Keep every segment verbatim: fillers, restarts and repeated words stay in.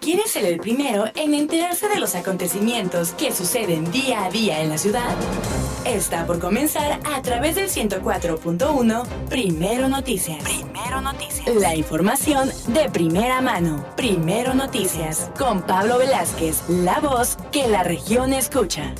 ¿Quieres ser el primero en enterarse de los acontecimientos que suceden día a día en la ciudad? Está por comenzar a través del ciento cuatro punto uno Primero Noticias. Primero Noticias. La información de primera mano. Primero Noticias. Con Pablo Velázquez, la voz que la región escucha.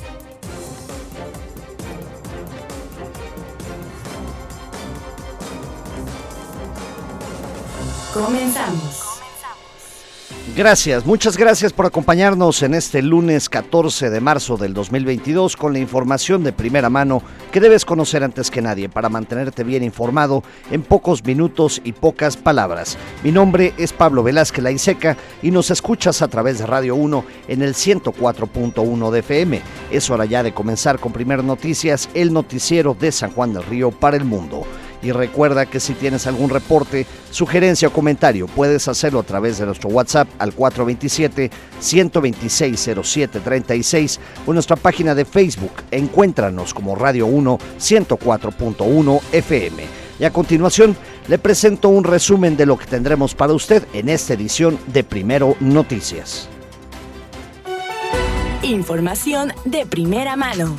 Comenzamos. Gracias, muchas gracias por acompañarnos en este lunes catorce de marzo del dos mil veintidós con la información de primera mano que debes conocer antes que nadie para mantenerte bien informado en pocos minutos y pocas palabras. Mi nombre es Pablo Velázquez Laiseca y nos escuchas a través de Radio uno en el ciento cuatro punto uno de F M. Es hora ya de comenzar con Primer Noticias, el noticiero de San Juan del Río para el mundo. Y recuerda que si tienes algún reporte, sugerencia o comentario, puedes hacerlo a través de nuestro WhatsApp al cuatro dos siete, uno dos seis, cero siete tres seis o nuestra página de Facebook. Encuéntranos como Radio uno ciento cuatro punto uno F M. Y a continuación, le presento un resumen de lo que tendremos para usted en esta edición de Primero Noticias. Información de primera mano.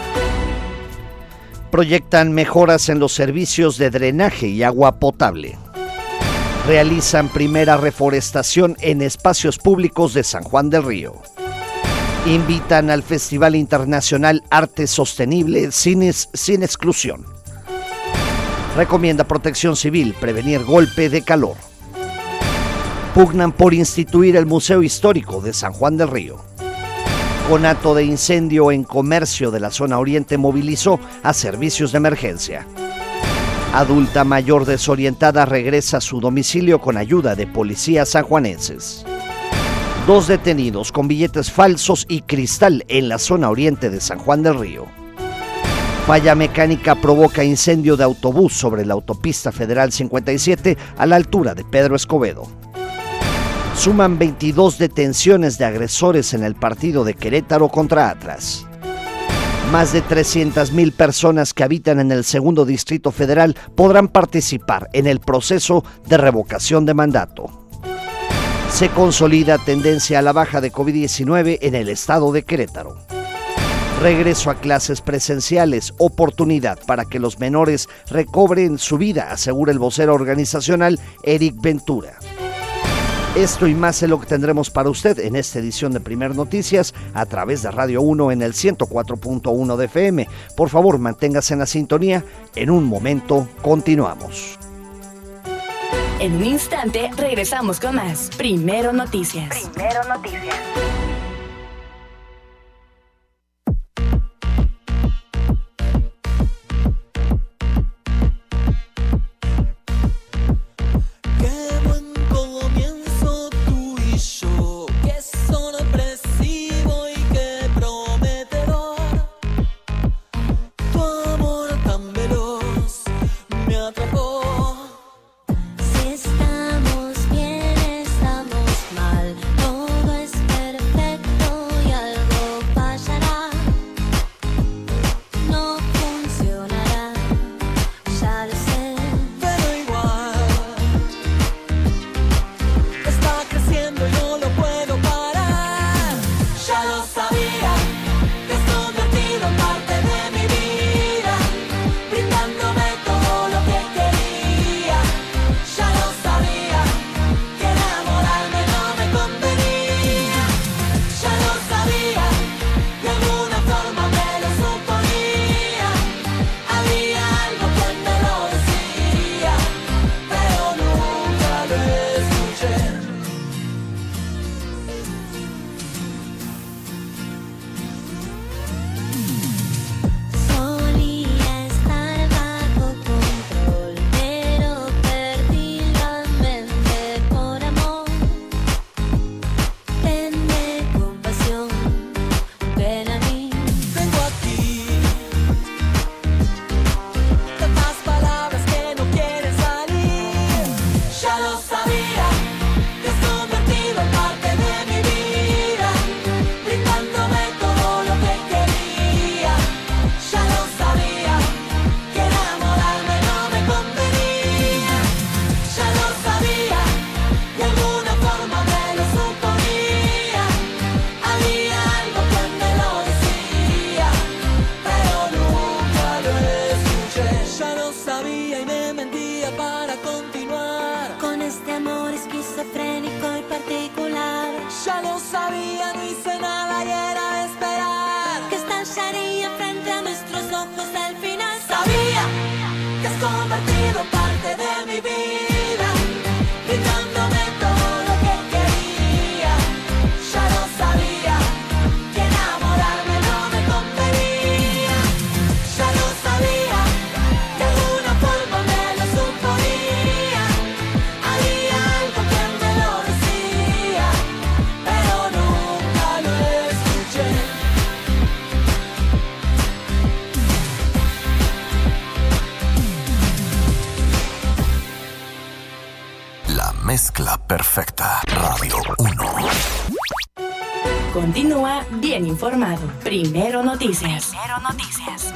Proyectan mejoras en los servicios de drenaje y agua potable. Realizan primera reforestación en espacios públicos de San Juan del Río. Invitan al Festival Internacional Arte Sostenible sin, sin exclusión. Recomienda Protección Civil prevenir golpe de calor. Pugnan por instituir el Museo Histórico de San Juan del Río. Conato de incendio en comercio de la zona oriente movilizó a servicios de emergencia. Adulta mayor desorientada regresa a su domicilio con ayuda de policías sanjuanenses. Dos detenidos con billetes falsos y cristal en la zona oriente de San Juan del Río. Falla mecánica provoca incendio de autobús sobre la autopista federal cincuenta y siete a la altura de Pedro Escobedo. Suman veintidós detenciones de agresores en el partido de Querétaro contra Atlas. Más de trescientas mil personas que habitan en el segundo Distrito Federal podrán participar en el proceso de revocación de mandato. Se consolida tendencia a la baja de COVID diecinueve en el estado de Querétaro. Regreso a clases presenciales, oportunidad para que los menores recobren su vida, asegura el vocero organizacional Eric Ventura. Esto y más es lo que tendremos para usted en esta edición de Primer Noticias a través de Radio uno en el ciento cuatro punto uno de F M. Por favor, manténgase en la sintonía. En un momento, continuamos. En un instante, regresamos con más Primero Noticias. Primero Noticias. Si estamos bien, estamos mal, todo es perfecto. compartido parte de mi vida, gritándome todo lo que quería. Ya lo sabía, que enamorarme no me convenía. Ya lo sabía, de alguna forma me lo suponía. Había algo que me lo decía, pero nunca lo escuché. La mezcla perfecta. Radio uno. Continúa bien informado. Primero Noticias. Primero Noticias.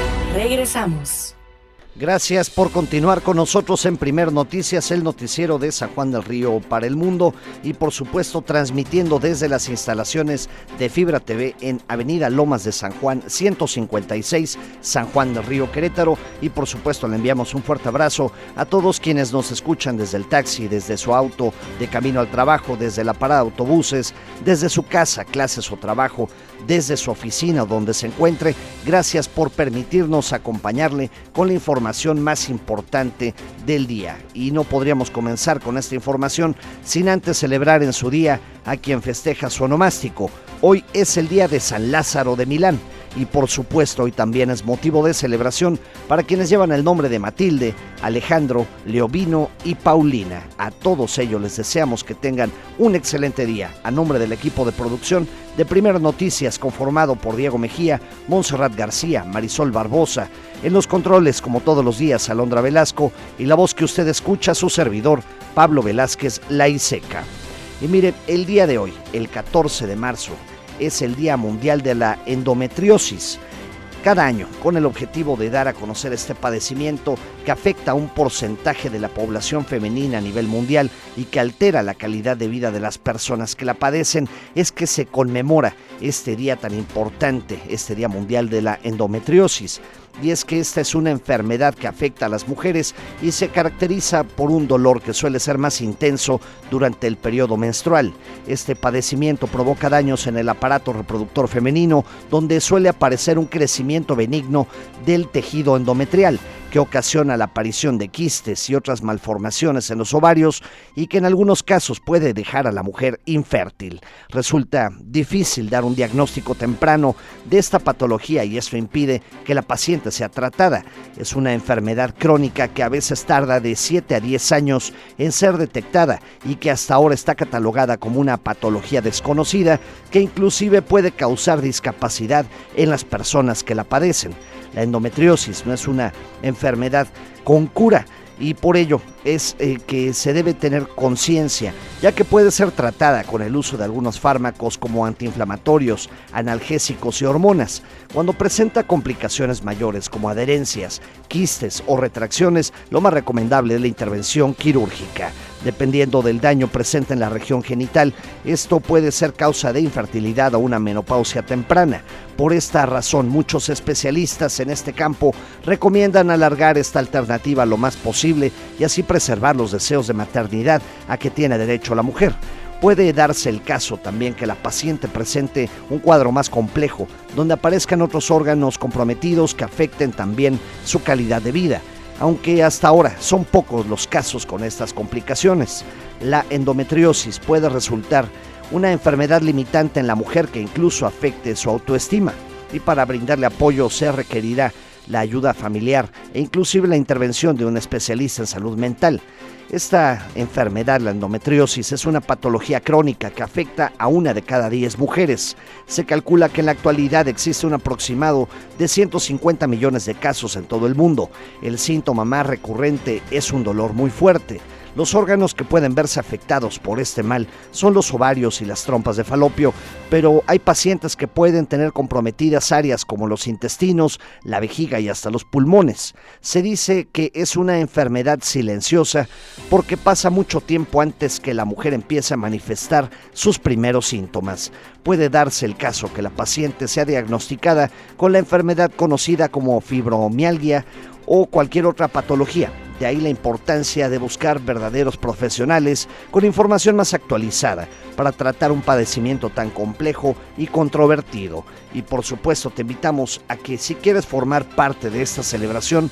Regresamos. Gracias por continuar con nosotros en Primer Noticias, el noticiero de San Juan del Río para el mundo y por supuesto transmitiendo desde las instalaciones de Fibra T V en Avenida Lomas de San Juan ciento cincuenta y seis, San Juan del Río, Querétaro, y por supuesto le enviamos un fuerte abrazo a todos quienes nos escuchan desde el taxi, desde su auto, de camino al trabajo, desde la parada de autobuses, desde su casa, clases o trabajo, desde su oficina donde se encuentre. Gracias por permitirnos acompañarle con la información más importante del día. Y no podríamos comenzar con esta información sin antes celebrar en su día a quien festeja su onomástico. Hoy es el día de San Lázaro de Milán y por supuesto hoy también es motivo de celebración para quienes llevan el nombre de Matilde, Alejandro, Leovino y Paulina. A todos ellos les deseamos que tengan un excelente día. A nombre del equipo de producción de Primer Noticias, conformado por Diego Mejía, Montserrat García, Marisol Barbosa, en los controles como todos los días Alondra Velasco y la voz que usted escucha, su servidor Pablo Velázquez Laiseca. Y mire, el día de hoy, el catorce de marzo, es el Día Mundial de la Endometriosis. Cada año, con el objetivo de dar a conocer este padecimiento que afecta a un porcentaje de la población femenina a nivel mundial y que altera la calidad de vida de las personas que la padecen, es que se conmemora este día tan importante, este Día Mundial de la Endometriosis. Y es que esta es una enfermedad que afecta a las mujeres y se caracteriza por un dolor que suele ser más intenso durante el periodo menstrual. Este padecimiento provoca daños en el aparato reproductor femenino, donde suele aparecer un crecimiento benigno del tejido endometrial, que ocasiona la aparición de quistes y otras malformaciones en los ovarios y que en algunos casos puede dejar a la mujer infértil. Resulta difícil dar un diagnóstico temprano de esta patología y eso impide que la paciente sea tratada. Es una enfermedad crónica que a veces tarda de siete a diez años en ser detectada y que hasta ahora está catalogada como una patología desconocida que inclusive puede causar discapacidad en las personas que la padecen. La endometriosis no es una enfermedad con cura y por ello es eh, que se debe tener conciencia, ya que puede ser tratada con el uso de algunos fármacos como antiinflamatorios, analgésicos y hormonas. Cuando presenta complicaciones mayores como adherencias, quistes o retracciones, lo más recomendable es la intervención quirúrgica. Dependiendo del daño presente en la región genital, esto puede ser causa de infertilidad o una menopausia temprana. Por esta razón, muchos especialistas en este campo recomiendan alargar esta alternativa lo más posible y así preservar los deseos de maternidad a que tiene derecho la mujer. Puede darse el caso también que la paciente presente un cuadro más complejo, donde aparezcan otros órganos comprometidos que afecten también su calidad de vida. Aunque hasta ahora son pocos los casos con estas complicaciones. La endometriosis puede resultar una enfermedad limitante en la mujer que incluso afecte su autoestima y para brindarle apoyo se requerirá la ayuda familiar e inclusive la intervención de un especialista en salud mental. Esta enfermedad, la endometriosis, es una patología crónica que afecta a una de cada diez mujeres. Se calcula que en la actualidad existe un aproximado de ciento cincuenta millones de casos en todo el mundo. El síntoma más recurrente es un dolor muy fuerte. Los órganos que pueden verse afectados por este mal son los ovarios y las trompas de falopio, pero hay pacientes que pueden tener comprometidas áreas como los intestinos, la vejiga y hasta los pulmones. Se dice que es una enfermedad silenciosa porque pasa mucho tiempo antes que la mujer empiece a manifestar sus primeros síntomas. Puede darse el caso que la paciente sea diagnosticada con la enfermedad conocida como fibromialgia o cualquier otra patología. De ahí la importancia de buscar verdaderos profesionales con información más actualizada para tratar un padecimiento tan complejo y controvertido. Y por supuesto te invitamos a que si quieres formar parte de esta celebración,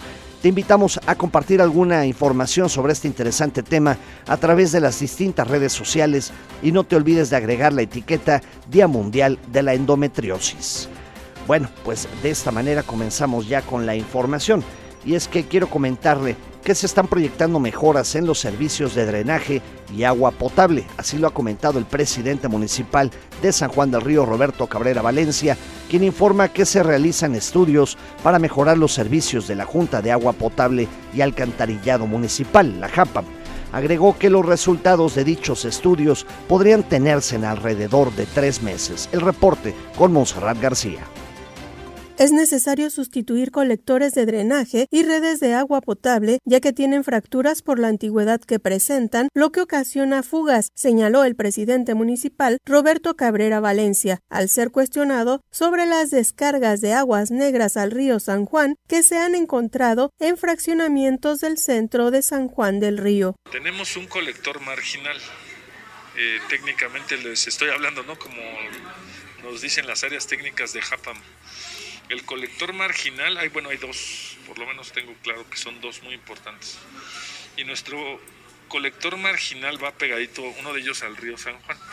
Te invitamos a compartir alguna información sobre este interesante tema a través de las distintas redes sociales y no te olvides de agregar la etiqueta Día Mundial de la Endometriosis. Bueno, pues de esta manera comenzamos ya con la información, y es que quiero comentarle que se están proyectando mejoras en los servicios de drenaje y agua potable. Así lo ha comentado el presidente municipal de San Juan del Río, Roberto Cabrera Valencia, quien informa que se realizan estudios para mejorar los servicios de la Junta de Agua Potable y Alcantarillado Municipal, la JAPAM. Agregó que los resultados de dichos estudios podrían tenerse en alrededor de tres meses. El reporte con Montserrat García. Es necesario sustituir colectores de drenaje y redes de agua potable, ya que tienen fracturas por la antigüedad que presentan, lo que ocasiona fugas, señaló el presidente municipal Roberto Cabrera Valencia, al ser cuestionado sobre las descargas de aguas negras al río San Juan que se han encontrado en fraccionamientos del centro de San Juan del Río. Tenemos un colector marginal, eh, técnicamente les estoy hablando, ¿no? Como nos dicen las áreas técnicas de JAPAM. El colector marginal, hay, bueno, hay dos, por lo menos tengo claro que son dos muy importantes. Y nuestro colector marginal va pegadito, uno de ellos al río San Juan.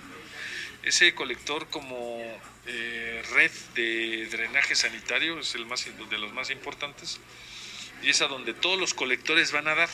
Ese colector como eh, red de drenaje sanitario es el más, de los más importantes, y es a donde todos los colectores van a dar.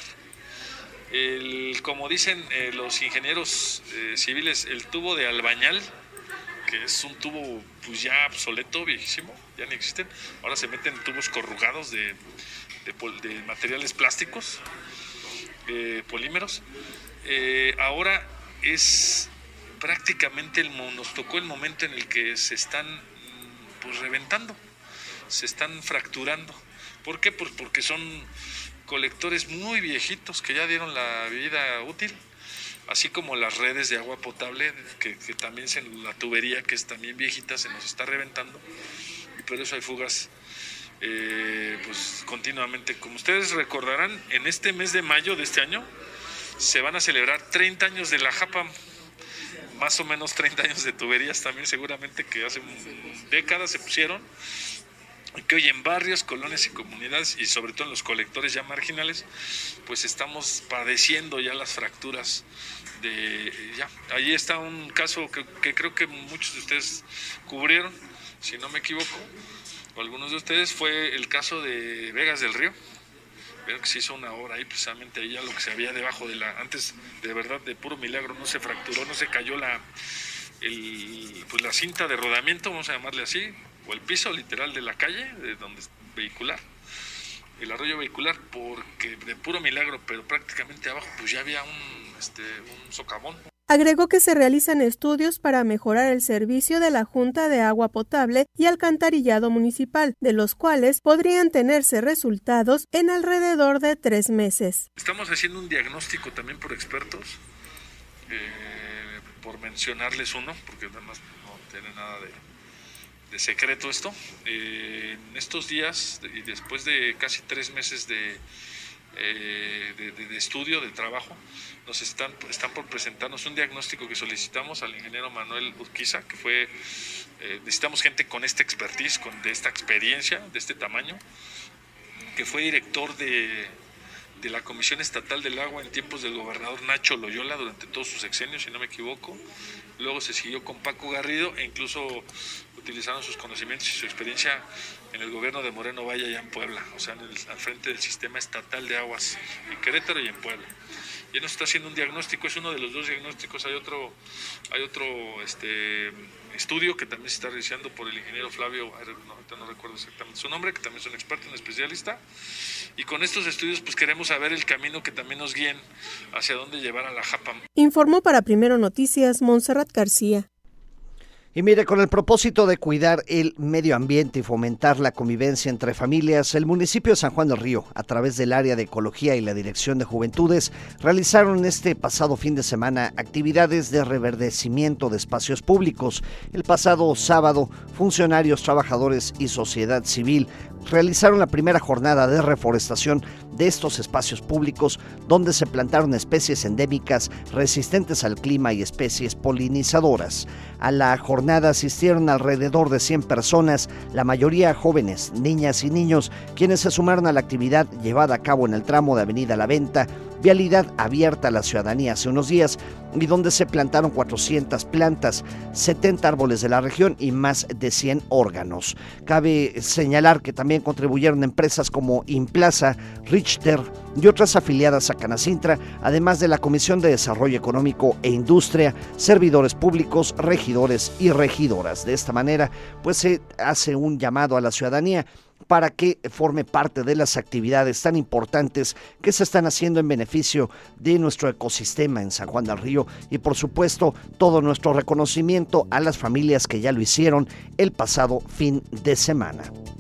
El, como dicen eh, los ingenieros eh, civiles, el tubo de albañal, que es un tubo pues ya obsoleto, viejísimo, ya ni existen. Ahora se meten tubos corrugados de, de, de materiales plásticos, eh, polímeros. Eh, ahora es prácticamente, el, nos tocó el momento en el que se están pues reventando, se están fracturando. ¿Por qué? Pues porque son colectores muy viejitos que ya dieron la vida útil, así como las redes de agua potable, que, que también se, la tubería, que es también viejita, se nos está reventando, y por eso hay fugas eh, pues continuamente. Como ustedes recordarán, en este mes de mayo de este año se van a celebrar treinta años de la JAPAM, más o menos treinta años de tuberías también, seguramente que hace décadas se pusieron, y que hoy en barrios, colonias y comunidades, y sobre todo en los colectores ya marginales, pues estamos padeciendo ya las fracturas de ya. Ahí está un caso que, que creo que muchos de ustedes cubrieron, si no me equivoco, o algunos de ustedes, fue el caso de Vegas del Río. Veo que se hizo una obra ahí, precisamente ahí ya lo que se había debajo de la, antes de verdad de puro milagro no se fracturó, no se cayó la, el, pues la cinta de rodamiento, vamos a llamarle así, o el piso literal de la calle, de donde es vehicular, el arroyo vehicular, porque de puro milagro, pero prácticamente abajo pues ya había un, este, un socavón. Agregó que se realizan estudios para mejorar el servicio de la Junta de Agua Potable y Alcantarillado Municipal, de los cuales podrían tenerse resultados en alrededor de tres meses. Estamos haciendo un diagnóstico también por expertos, eh, por mencionarles uno, porque además no tiene nada de... de secreto esto. Eh, en estos días y después de casi tres meses de, eh, de, de, de estudio, de trabajo, nos están, están por presentarnos un diagnóstico que solicitamos al ingeniero Manuel Urquiza, que fue, eh, necesitamos gente con esta expertise, con de esta experiencia, de este tamaño, que fue director de, de la Comisión Estatal del Agua en tiempos del gobernador Nacho Loyola durante todos sus sexenios, si no me equivoco. Luego se siguió con Paco Garrido e incluso utilizaron sus conocimientos y su experiencia en el gobierno de Moreno Valle allá en Puebla, o sea, en el, al frente del sistema estatal de aguas en Querétaro y en Puebla. Y él nos está haciendo un diagnóstico, es uno de los dos diagnósticos. Hay otro, hay otro este, estudio que también se está realizando por el ingeniero Flavio, no, ahorita no recuerdo exactamente su nombre, que también es un experto, un especialista. Y con estos estudios pues queremos saber el camino que también nos guíen hacia dónde llevar a la JAPAM. Informó para Primero Noticias Montserrat García. Y mire, con el propósito de cuidar el medio ambiente y fomentar la convivencia entre familias, el municipio de San Juan del Río, a través del área de ecología y la Dirección de Juventudes, realizaron este pasado fin de semana actividades de reverdecimiento de espacios públicos. El pasado sábado, funcionarios, trabajadores y sociedad civil realizaron la primera jornada de reforestación de estos espacios públicos, donde se plantaron especies endémicas resistentes al clima y especies polinizadoras. A la jornada asistieron alrededor de cien personas, la mayoría jóvenes, niñas y niños, quienes se sumaron a la actividad llevada a cabo en el tramo de Avenida La Venta, vialidad abierta a la ciudadanía hace unos días, y donde se plantaron cuatrocientas plantas, setenta árboles de la región y más de cien órganos. Cabe señalar que también contribuyeron empresas como Implaza, Richter y otras afiliadas a Canacintra, además de la Comisión de Desarrollo Económico e Industria, servidores públicos, regidores y regidoras. De esta manera, pues se hace un llamado a la ciudadanía para que forme parte de las actividades tan importantes que se están haciendo en beneficio de nuestro ecosistema en San Juan del Río, y por supuesto todo nuestro reconocimiento a las familias que ya lo hicieron el pasado fin de semana.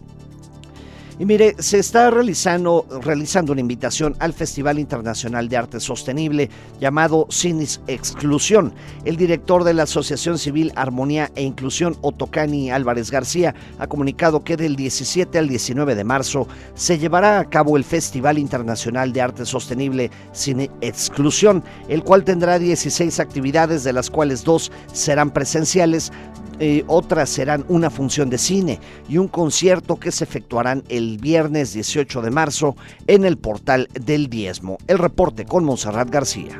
Y mire, se está realizando, realizando una invitación al Festival Internacional de Arte Sostenible llamado Sin Exclusión. El director de la Asociación Civil Armonía e Inclusión, Otocani Álvarez García, ha comunicado que del diecisiete al diecinueve de marzo se llevará a cabo el Festival Internacional de Arte Sostenible Sin Exclusión, el cual tendrá dieciséis actividades, de las cuales dos serán presenciales, Eh, otras serán una función de cine y un concierto que se efectuarán el viernes dieciocho de marzo en el Portal del Diezmo. El reporte con Montserrat García.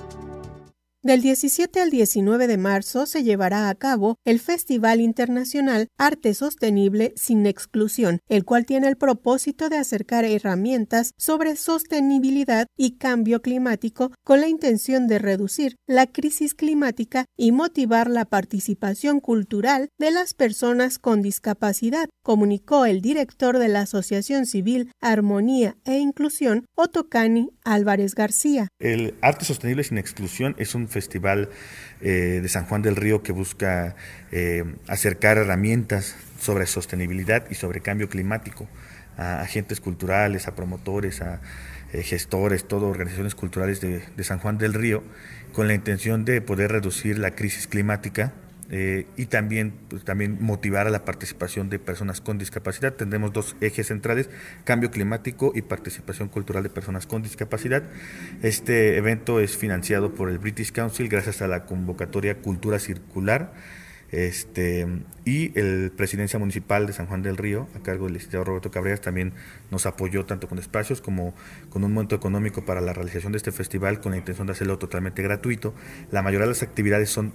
Del diecisiete al diecinueve de marzo se llevará a cabo el Festival Internacional Arte Sostenible Sin Exclusión, el cual tiene el propósito de acercar herramientas sobre sostenibilidad y cambio climático con la intención de reducir la crisis climática y motivar la participación cultural de las personas con discapacidad, comunicó el director de la Asociación Civil Armonía e Inclusión, Otocani Álvarez García. El Arte Sostenible Sin Exclusión es un festival eh, de San Juan del Río que busca eh, acercar herramientas sobre sostenibilidad y sobre cambio climático a agentes culturales, a promotores, a eh, gestores, todo organizaciones culturales de, de San Juan del Río, con la intención de poder reducir la crisis climática eh, y también, pues, también motivar a la participación de personas con discapacidad. Tendremos dos ejes centrales: cambio climático y participación cultural de personas con discapacidad. Este evento es financiado por el British Council gracias a la convocatoria Cultura Circular, Este, y el Presidencia Municipal de San Juan del Río, a cargo del licenciado Roberto Cabreras, también nos apoyó tanto con espacios como con un monto económico para la realización de este festival, con la intención de hacerlo totalmente gratuito. La mayoría de las actividades son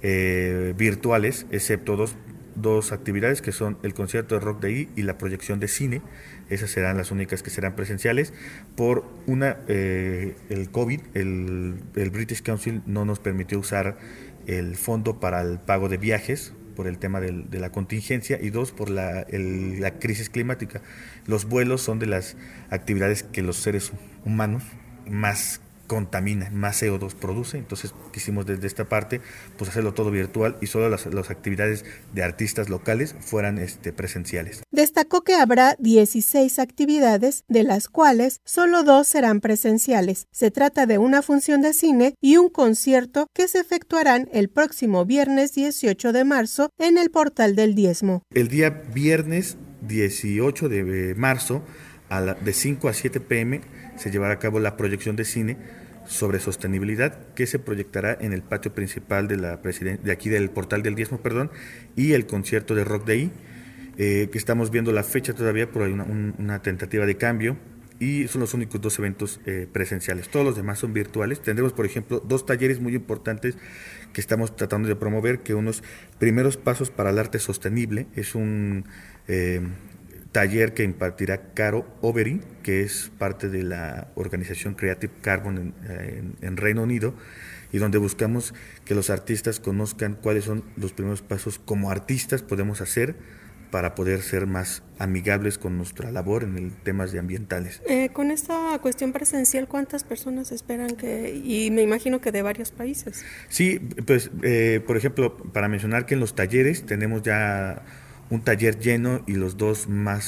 eh, virtuales, excepto dos, dos actividades que son el concierto de Rock Day y la proyección de cine. Esas serán las únicas que serán presenciales. Por una, eh, el COVID, el, el British Council no nos permitió usar el fondo para el pago de viajes por el tema del, de la contingencia, y dos, por la, el, la crisis climática. Los vuelos son de las actividades que los seres humanos más contaminan, más C O dos produce. Entonces quisimos desde esta parte pues hacerlo todo virtual, y solo las, las actividades de artistas locales fueran este, presenciales. Destacó que habrá dieciséis actividades, de las cuales solo dos serán presenciales. Se trata de una función de cine y un concierto que se efectuarán el próximo viernes dieciocho de marzo en el Portal del Diezmo. El día viernes dieciocho de marzo, a la, de cinco a siete pe eme, se llevará a cabo la proyección de cine sobre sostenibilidad, que se proyectará en el patio principal de la presiden- de aquí del Portal del Diezmo, perdón, y el concierto de Rock Day, eh, que estamos viendo la fecha todavía, pero hay una, un, una tentativa de cambio, y son los únicos dos eventos eh, presenciales. Todos los demás son virtuales. Tendremos, por ejemplo, dos talleres muy importantes que estamos tratando de promover, que unos primeros pasos para el arte sostenible. Es un eh, taller que impartirá Caro Overy, que es parte de la organización Creative Carbon en, en, en Reino Unido, y donde buscamos que los artistas conozcan cuáles son los primeros pasos como artistas podemos hacer para poder ser más amigables con nuestra labor en el temas de ambientales. Eh, con esta cuestión presencial, ¿cuántas personas esperan que, y me imagino que de varios países? Sí, pues eh, por ejemplo, para mencionar que en los talleres tenemos ya un taller lleno y los dos más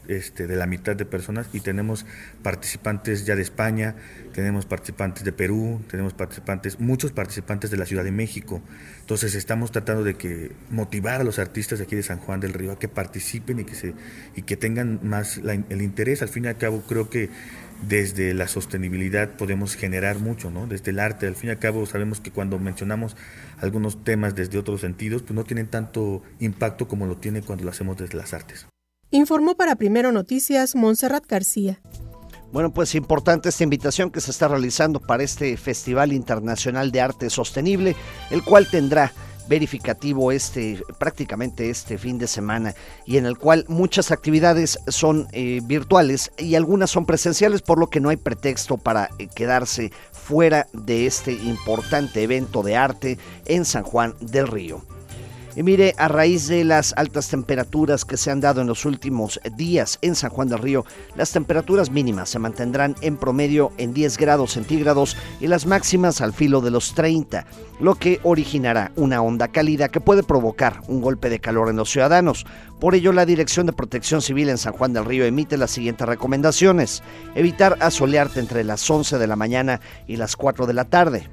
este, de la mitad de personas, y tenemos participantes ya de España, tenemos participantes de Perú, tenemos participantes, muchos participantes de la Ciudad de México. Entonces estamos tratando de que motivar a los artistas de aquí de San Juan del Río a que participen y que se y que tengan más la, el interés. Al fin y al cabo, creo que desde la sostenibilidad podemos generar mucho, ¿no? Desde el arte, al fin y al cabo sabemos que cuando mencionamos algunos temas desde otros sentidos, pues no tienen tanto impacto como lo tiene cuando lo hacemos desde las artes. Informó para Primero Noticias Montserrat García. Bueno, pues importante esta invitación que se está realizando para este Festival Internacional de Arte Sostenible, el cual tendrá verificativo este prácticamente este fin de semana, y en el cual muchas actividades son eh, virtuales y algunas son presenciales, por lo que no hay pretexto para eh, quedarse fuera de este importante evento de arte en San Juan del Río. Y mire, a raíz de las altas temperaturas que se han dado en los últimos días en San Juan del Río, las temperaturas mínimas se mantendrán en promedio en diez grados centígrados y las máximas al filo de los treinta, lo que originará una onda cálida que puede provocar un golpe de calor en los ciudadanos. Por ello, la Dirección de Protección Civil en San Juan del Río emite las siguientes recomendaciones: evitar asolearte entre las once de la mañana y las cuatro de la tarde.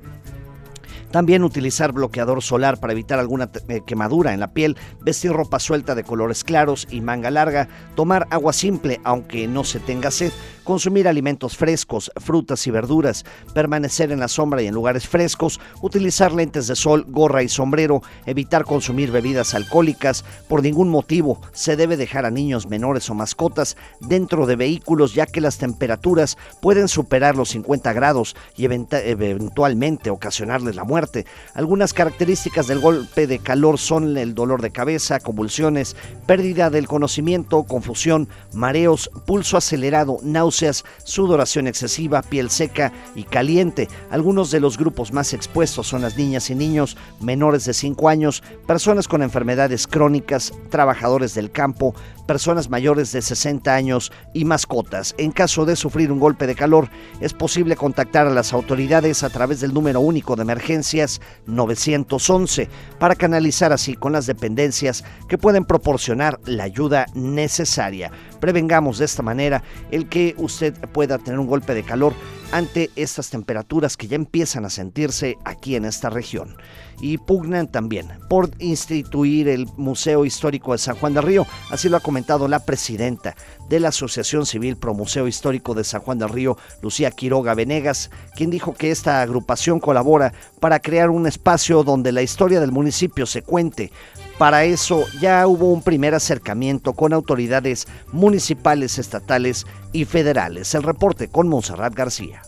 También utilizar bloqueador solar para evitar alguna eh, quemadura en la piel, vestir ropa suelta de colores claros y manga larga, tomar agua simple aunque no se tenga sed, consumir alimentos frescos, frutas y verduras, permanecer en la sombra y en lugares frescos, utilizar lentes de sol, gorra y sombrero, evitar consumir bebidas alcohólicas. Por ningún motivo se debe dejar a niños menores o mascotas dentro de vehículos, ya que las temperaturas pueden superar los cincuenta grados y eventualmente ocasionarles la muerte. Algunas características del golpe de calor son el dolor de cabeza, convulsiones, pérdida del conocimiento, confusión, mareos, pulso acelerado, náuseas, sudoración excesiva, piel seca y caliente. Algunos de los grupos más expuestos son las niñas y niños menores de cinco años, personas con enfermedades crónicas, trabajadores del campo, personas mayores de sesenta años y mascotas. En caso de sufrir un golpe de calor, es posible contactar a las autoridades a través del número único de emergencias nueve once para canalizar así con las dependencias que pueden proporcionar la ayuda necesaria. Prevengamos de esta manera el que usted pueda tener un golpe de calor ante estas temperaturas que ya empiezan a sentirse aquí en esta región. Y pugnan también por instituir el Museo Histórico de San Juan del Río. Así lo ha comentado la presidenta de la Asociación Civil Pro Museo Histórico de San Juan del Río, Lucía Quiroga Venegas, quien dijo que esta agrupación colabora para crear un espacio donde la historia del municipio se cuente. Para eso ya hubo un primer acercamiento con autoridades municipales, estatales y federales. El reporte con Montserrat García.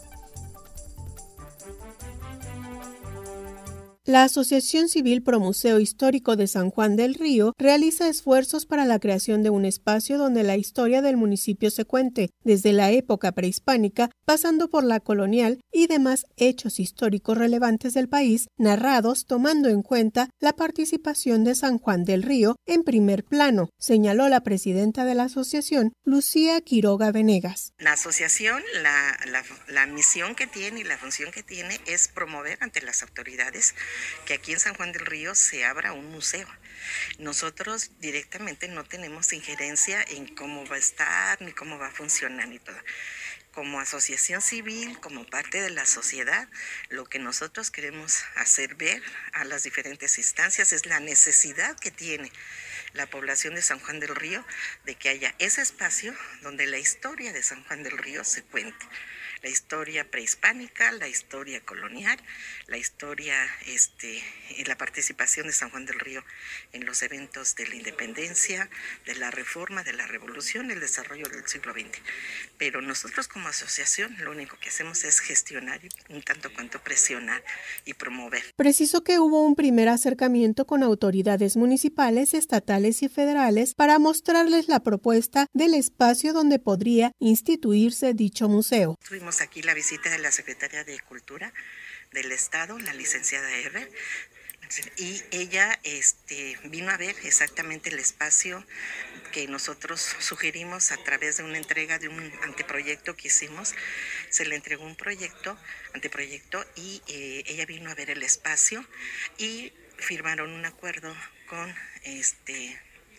La Asociación Civil Pro Museo Histórico de San Juan del Río realiza esfuerzos para la creación de un espacio donde la historia del municipio se cuente, desde la época prehispánica, pasando por la colonial y demás hechos históricos relevantes del país, narrados tomando en cuenta la participación de San Juan del Río en primer plano, señaló la presidenta de la asociación, Lucía Quiroga Venegas. La asociación, la, la, la misión que tiene y la función que tiene es promover ante las autoridades que aquí en San Juan del Río se abra un museo. Nosotros directamente no tenemos injerencia en cómo va a estar, ni cómo va a funcionar, ni todo. Como asociación civil, como parte de la sociedad, lo que nosotros queremos hacer ver a las diferentes instancias es la necesidad que tiene la población de San Juan del Río de que haya ese espacio donde la historia de San Juan del Río se cuente. La historia prehispánica, la historia colonial, la historia, este, y la participación de San Juan del Río en los eventos de la independencia, de la reforma, de la revolución, el desarrollo del siglo veinte. Pero nosotros como asociación lo único que hacemos es gestionar y un tanto cuanto presionar y promover. Precisó que hubo un primer acercamiento con autoridades municipales, estatales y federales para mostrarles la propuesta del espacio donde podría instituirse dicho museo. Tuvimos aquí la visita de la Secretaria de Cultura del Estado, la licenciada Herrer, y ella este, vino a ver exactamente el espacio que nosotros sugerimos a través de una entrega de un anteproyecto que hicimos. Se le entregó un proyecto, anteproyecto, y eh, ella vino a ver el espacio y firmaron un acuerdo con este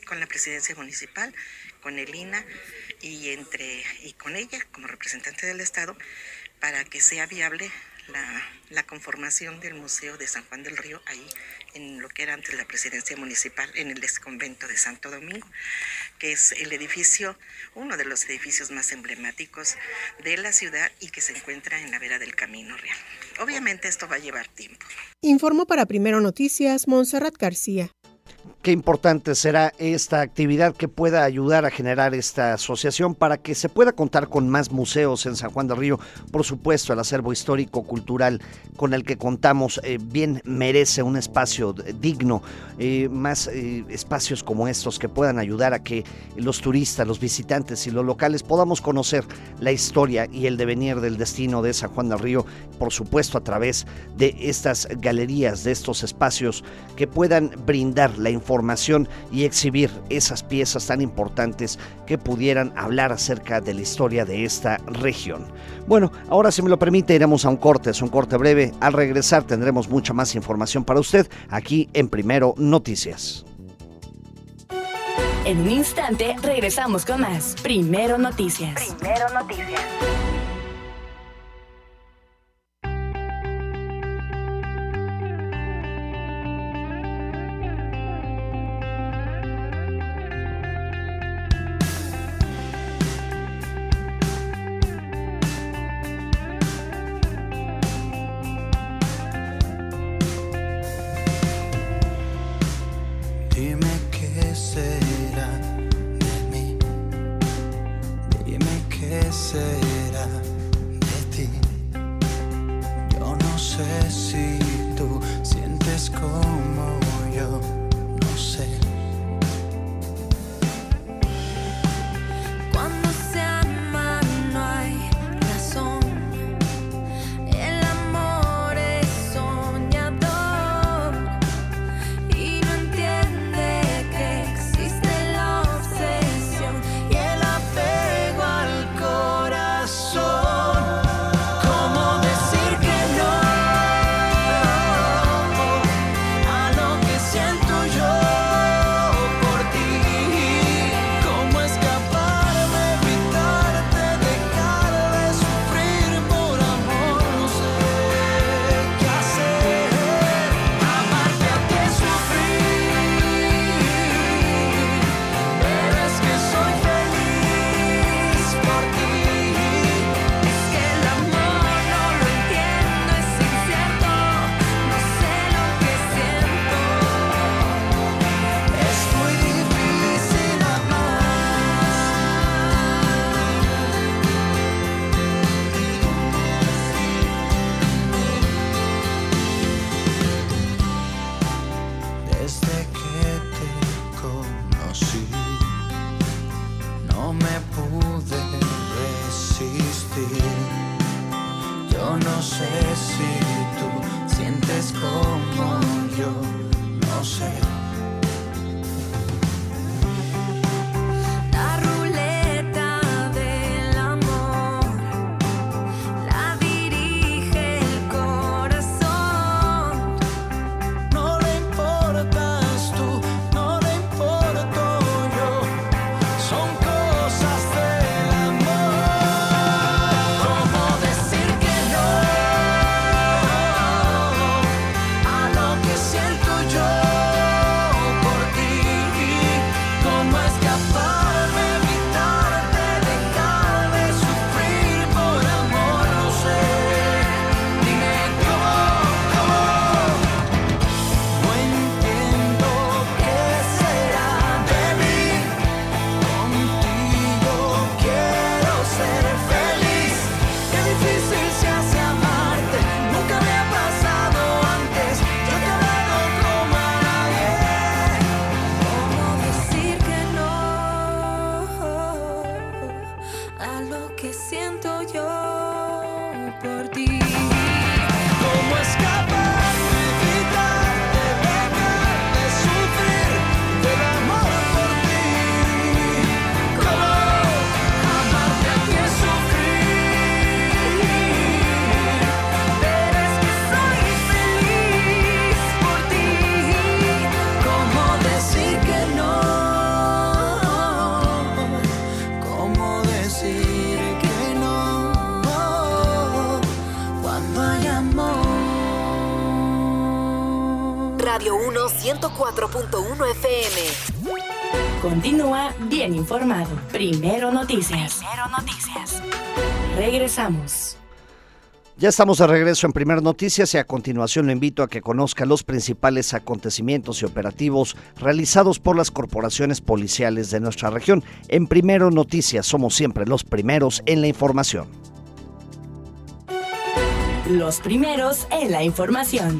con la presidencia municipal, con el I N A y, entre, y con ella como representante del Estado para que sea viable la, la conformación del Museo de San Juan del Río ahí en lo que era antes la presidencia municipal, en el exconvento de Santo Domingo, que es el edificio, uno de los edificios más emblemáticos de la ciudad y que se encuentra en la vera del Camino Real. Obviamente esto va a llevar tiempo. Informó para Primero Noticias, Montserrat García. Qué importante será esta actividad que pueda ayudar a generar esta asociación para que se pueda contar con más museos en San Juan del Río. Por supuesto, el acervo histórico-cultural con el que contamos eh, bien merece un espacio digno, eh, más eh, espacios como estos que puedan ayudar a que los turistas, los visitantes y los locales podamos conocer la historia y el devenir del destino de San Juan del Río, por supuesto a través de estas galerías, de estos espacios que puedan brindar la información y exhibir esas piezas tan importantes que pudieran hablar acerca de la historia de esta región. Bueno, ahora si me lo permite iremos a un corte, es un corte breve. Al regresar tendremos mucha más información para usted aquí en Primero Noticias. En un instante regresamos con más Primero Noticias. Primero Noticias. Dime qué será de mí, dime qué será uno, ciento cuatro punto uno F M. Continúa bien informado. Primero Noticias. Primero Noticias. Regresamos. Ya estamos de regreso en Primero Noticias y a continuación lo invito a que conozca los principales acontecimientos y operativos realizados por las corporaciones policiales de nuestra región. En Primero Noticias somos siempre los primeros en la información. Los primeros en la información.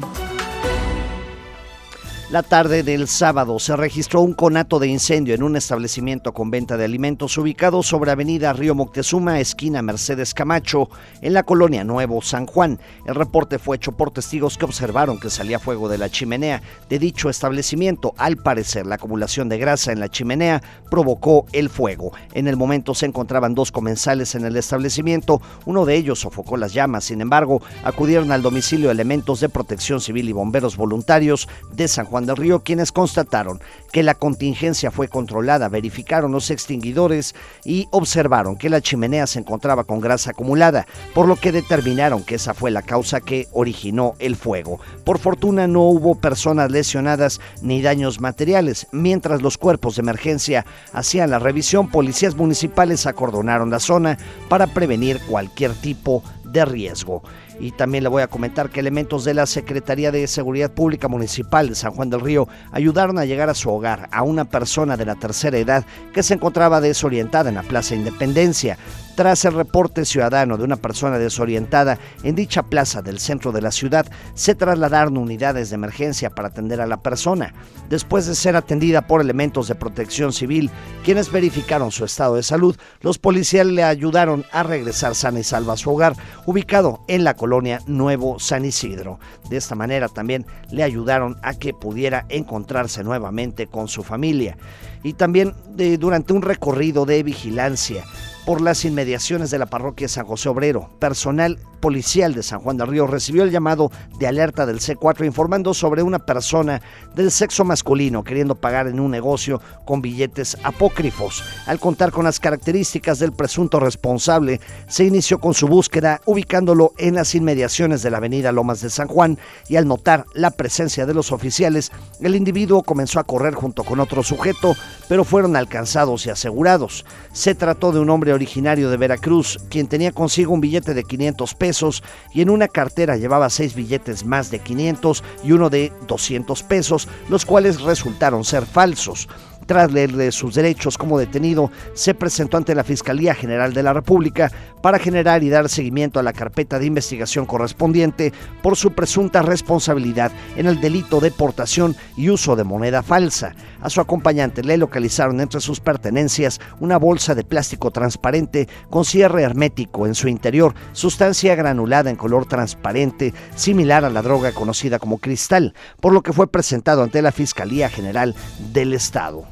La tarde del sábado se registró un conato de incendio en un establecimiento con venta de alimentos ubicado sobre Avenida Río Moctezuma, esquina Mercedes Camacho, en la colonia Nuevo San Juan. El reporte fue hecho por testigos que observaron que salía fuego de la chimenea de dicho establecimiento. Al parecer, la acumulación de grasa en la chimenea provocó el fuego. En el momento se encontraban dos comensales en el establecimiento, uno de ellos sofocó las llamas. Sin embargo, acudieron al domicilio elementos de protección civil y bomberos voluntarios de San Juan del Río, quienes constataron que la contingencia fue controlada, verificaron los extinguidores y observaron que la chimenea se encontraba con grasa acumulada, por lo que determinaron que esa fue la causa que originó el fuego. Por fortuna no hubo personas lesionadas ni daños materiales. Mientras los cuerpos de emergencia hacían la revisión, policías municipales acordonaron la zona para prevenir cualquier tipo de riesgo. Y también le voy a comentar que elementos de la Secretaría de Seguridad Pública Municipal de San Juan del Río ayudaron a llegar a su hogar a una persona de la tercera edad que se encontraba desorientada en la Plaza Independencia. Tras el reporte ciudadano de una persona desorientada en dicha plaza del centro de la ciudad, se trasladaron unidades de emergencia para atender a la persona. Después de ser atendida por elementos de protección civil, quienes verificaron su estado de salud, los policías le ayudaron a regresar sana y salva a su hogar, ubicado en la colonia Nuevo San Isidro. De esta manera también le ayudaron a que pudiera encontrarse nuevamente con su familia. Y también eh, durante un recorrido de vigilancia por las inmediaciones de la parroquia San José Obrero, personal policial de San Juan del Río recibió el llamado de alerta del C cuatro informando sobre una persona del sexo masculino queriendo pagar en un negocio con billetes apócrifos. Al contar con las características del presunto responsable, se inició con su búsqueda ubicándolo en las inmediaciones de la avenida Lomas de San Juan, y al notar la presencia de los oficiales, el individuo comenzó a correr junto con otro sujeto, pero fueron alcanzados y asegurados. Se trató de un hombre originario de Veracruz, quien tenía consigo un billete de quinientos pesos y en una cartera llevaba seis billetes más de quinientos y uno de doscientos pesos, los cuales resultaron ser falsos. Tras leerle sus derechos como detenido, se presentó ante la Fiscalía General de la República para generar y dar seguimiento a la carpeta de investigación correspondiente por su presunta responsabilidad en el delito de portación y uso de moneda falsa. A su acompañante le localizaron entre sus pertenencias una bolsa de plástico transparente con cierre hermético en su interior, sustancia granulada en color transparente, similar a la droga conocida como cristal, por lo que fue presentado ante la Fiscalía General del Estado.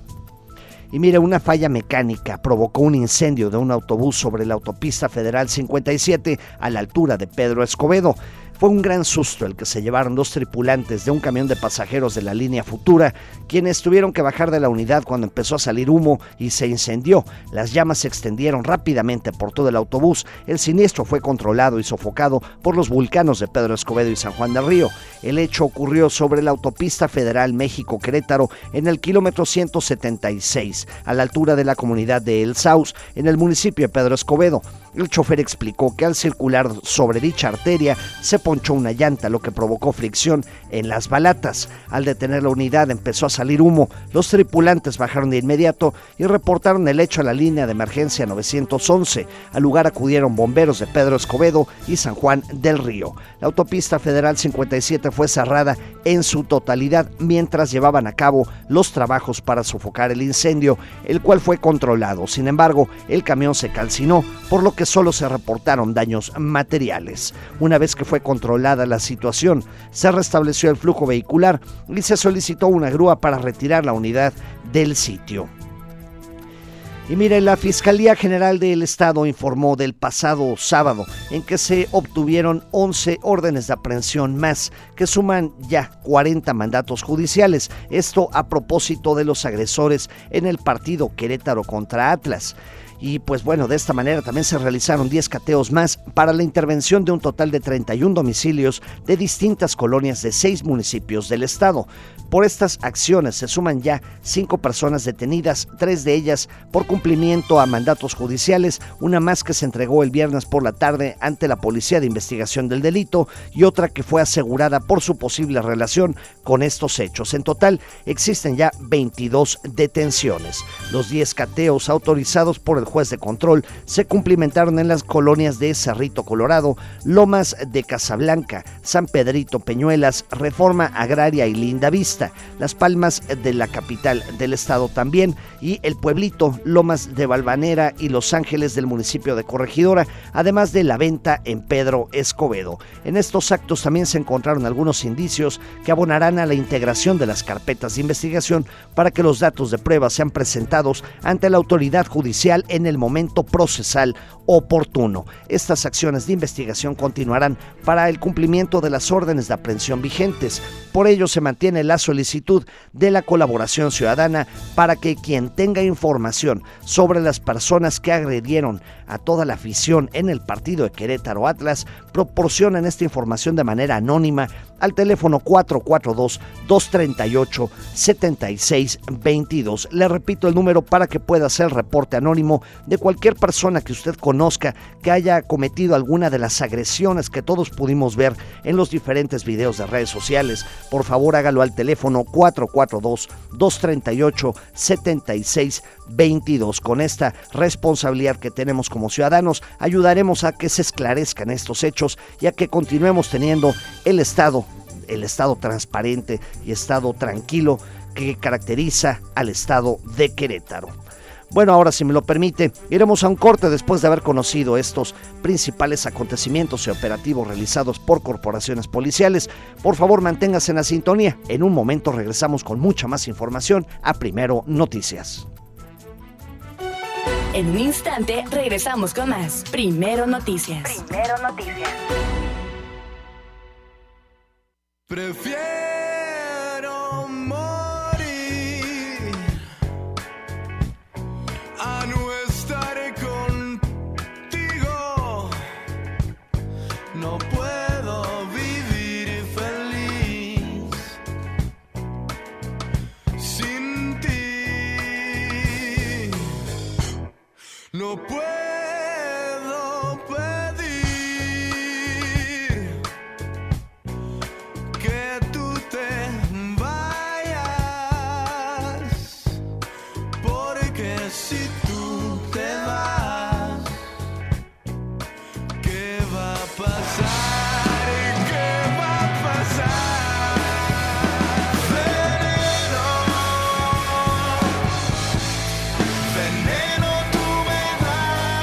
Y mire, una falla mecánica provocó un incendio de un autobús sobre la autopista federal cincuenta y siete a la altura de Pedro Escobedo. Fue un gran susto el que se llevaron dos tripulantes de un camión de pasajeros de la línea Futura, quienes tuvieron que bajar de la unidad cuando empezó a salir humo y se incendió. Las llamas se extendieron rápidamente por todo el autobús. El siniestro fue controlado y sofocado por los vulcanos de Pedro Escobedo y San Juan del Río. El hecho ocurrió sobre la autopista federal México-Querétaro en el kilómetro ciento setenta y seis, a la altura de la comunidad de El Sauz, en el municipio de Pedro Escobedo. El chofer explicó que al circular sobre dicha arteria se ponchó una llanta, lo que provocó fricción en las balatas. Al detener la unidad empezó a salir humo. Los tripulantes bajaron de inmediato y reportaron el hecho a la línea de emergencia novecientos once. Al lugar acudieron bomberos de Pedro Escobedo y San Juan del Río. La autopista federal cincuenta y siete fue cerrada en su totalidad mientras llevaban a cabo los trabajos para sofocar el incendio, el cual fue controlado. Sin embargo, el camión se calcinó, por lo que solo se reportaron daños materiales. Una vez que fue controlada la situación, se restableció el flujo vehicular y se solicitó una grúa para retirar la unidad del sitio. Y mire, la Fiscalía General del Estado informó del pasado sábado en que se obtuvieron once órdenes de aprehensión más, que suman ya cuarenta mandatos judiciales. Esto a propósito de los agresores en el partido Querétaro contra Atlas. Y pues bueno, de esta manera también se realizaron diez cateos más para la intervención de un total de treinta y un domicilios de distintas colonias de seis municipios del estado. Por estas acciones se suman ya cinco personas detenidas, tres de ellas por cumplimiento a mandatos judiciales, una más que se entregó el viernes por la tarde ante la Policía de Investigación del Delito y otra que fue asegurada por su posible relación con estos hechos. En total existen ya veintidós detenciones. Los diez cateos autorizados por el juez de control se cumplimentaron en las colonias de Cerrito Colorado, Lomas de Casablanca, San Pedrito Peñuelas, Reforma Agraria y Linda Vista, Las Palmas de la capital del estado también, y el pueblito Lomas de Valvanera y Los Ángeles del municipio de Corregidora, además de La Venta en Pedro Escobedo. En estos actos también se encontraron algunos indicios que abonarán a la integración de las carpetas de investigación para que los datos de prueba sean presentados ante la autoridad judicial en el momento procesal oportuno. Estas acciones de investigación continuarán para el cumplimiento de las órdenes de aprehensión vigentes. Por ello se mantiene la solicitud de la colaboración ciudadana para que quien tenga información sobre las personas que agredieron a toda la afición en el partido de Querétaro Atlas proporcionen esta información de manera anónima al teléfono cuatro cuatro dos, dos tres ocho, siete seis dos dos. Le repito el número para que pueda hacer reporte anónimo de cualquier persona que usted conozca que haya cometido alguna de las agresiones que todos pudimos ver en los diferentes videos de redes sociales. Por favor, hágalo al teléfono cuatro cuatro dos, dos tres ocho, siete seis dos dos. Con esta responsabilidad que tenemos como ciudadanos, ayudaremos a que se esclarezcan estos hechos y a que continuemos teniendo el estado, el estado transparente y estado tranquilo que caracteriza al estado de Querétaro. Bueno, ahora si me lo permite, iremos a un corte después de haber conocido estos principales acontecimientos y operativos realizados por corporaciones policiales. Por favor, manténgase en la sintonía. En un momento regresamos con mucha más información a Primero Noticias. En un instante regresamos con más Primero Noticias. Primero Noticias. Prefiero morir a no estar contigo. No puedo vivir feliz sin ti. No puedo pedir que tú te vayas, porque si tú te vas, ¿qué va a pasar? ¿Qué va a pasar? Veneno, veneno tú me das.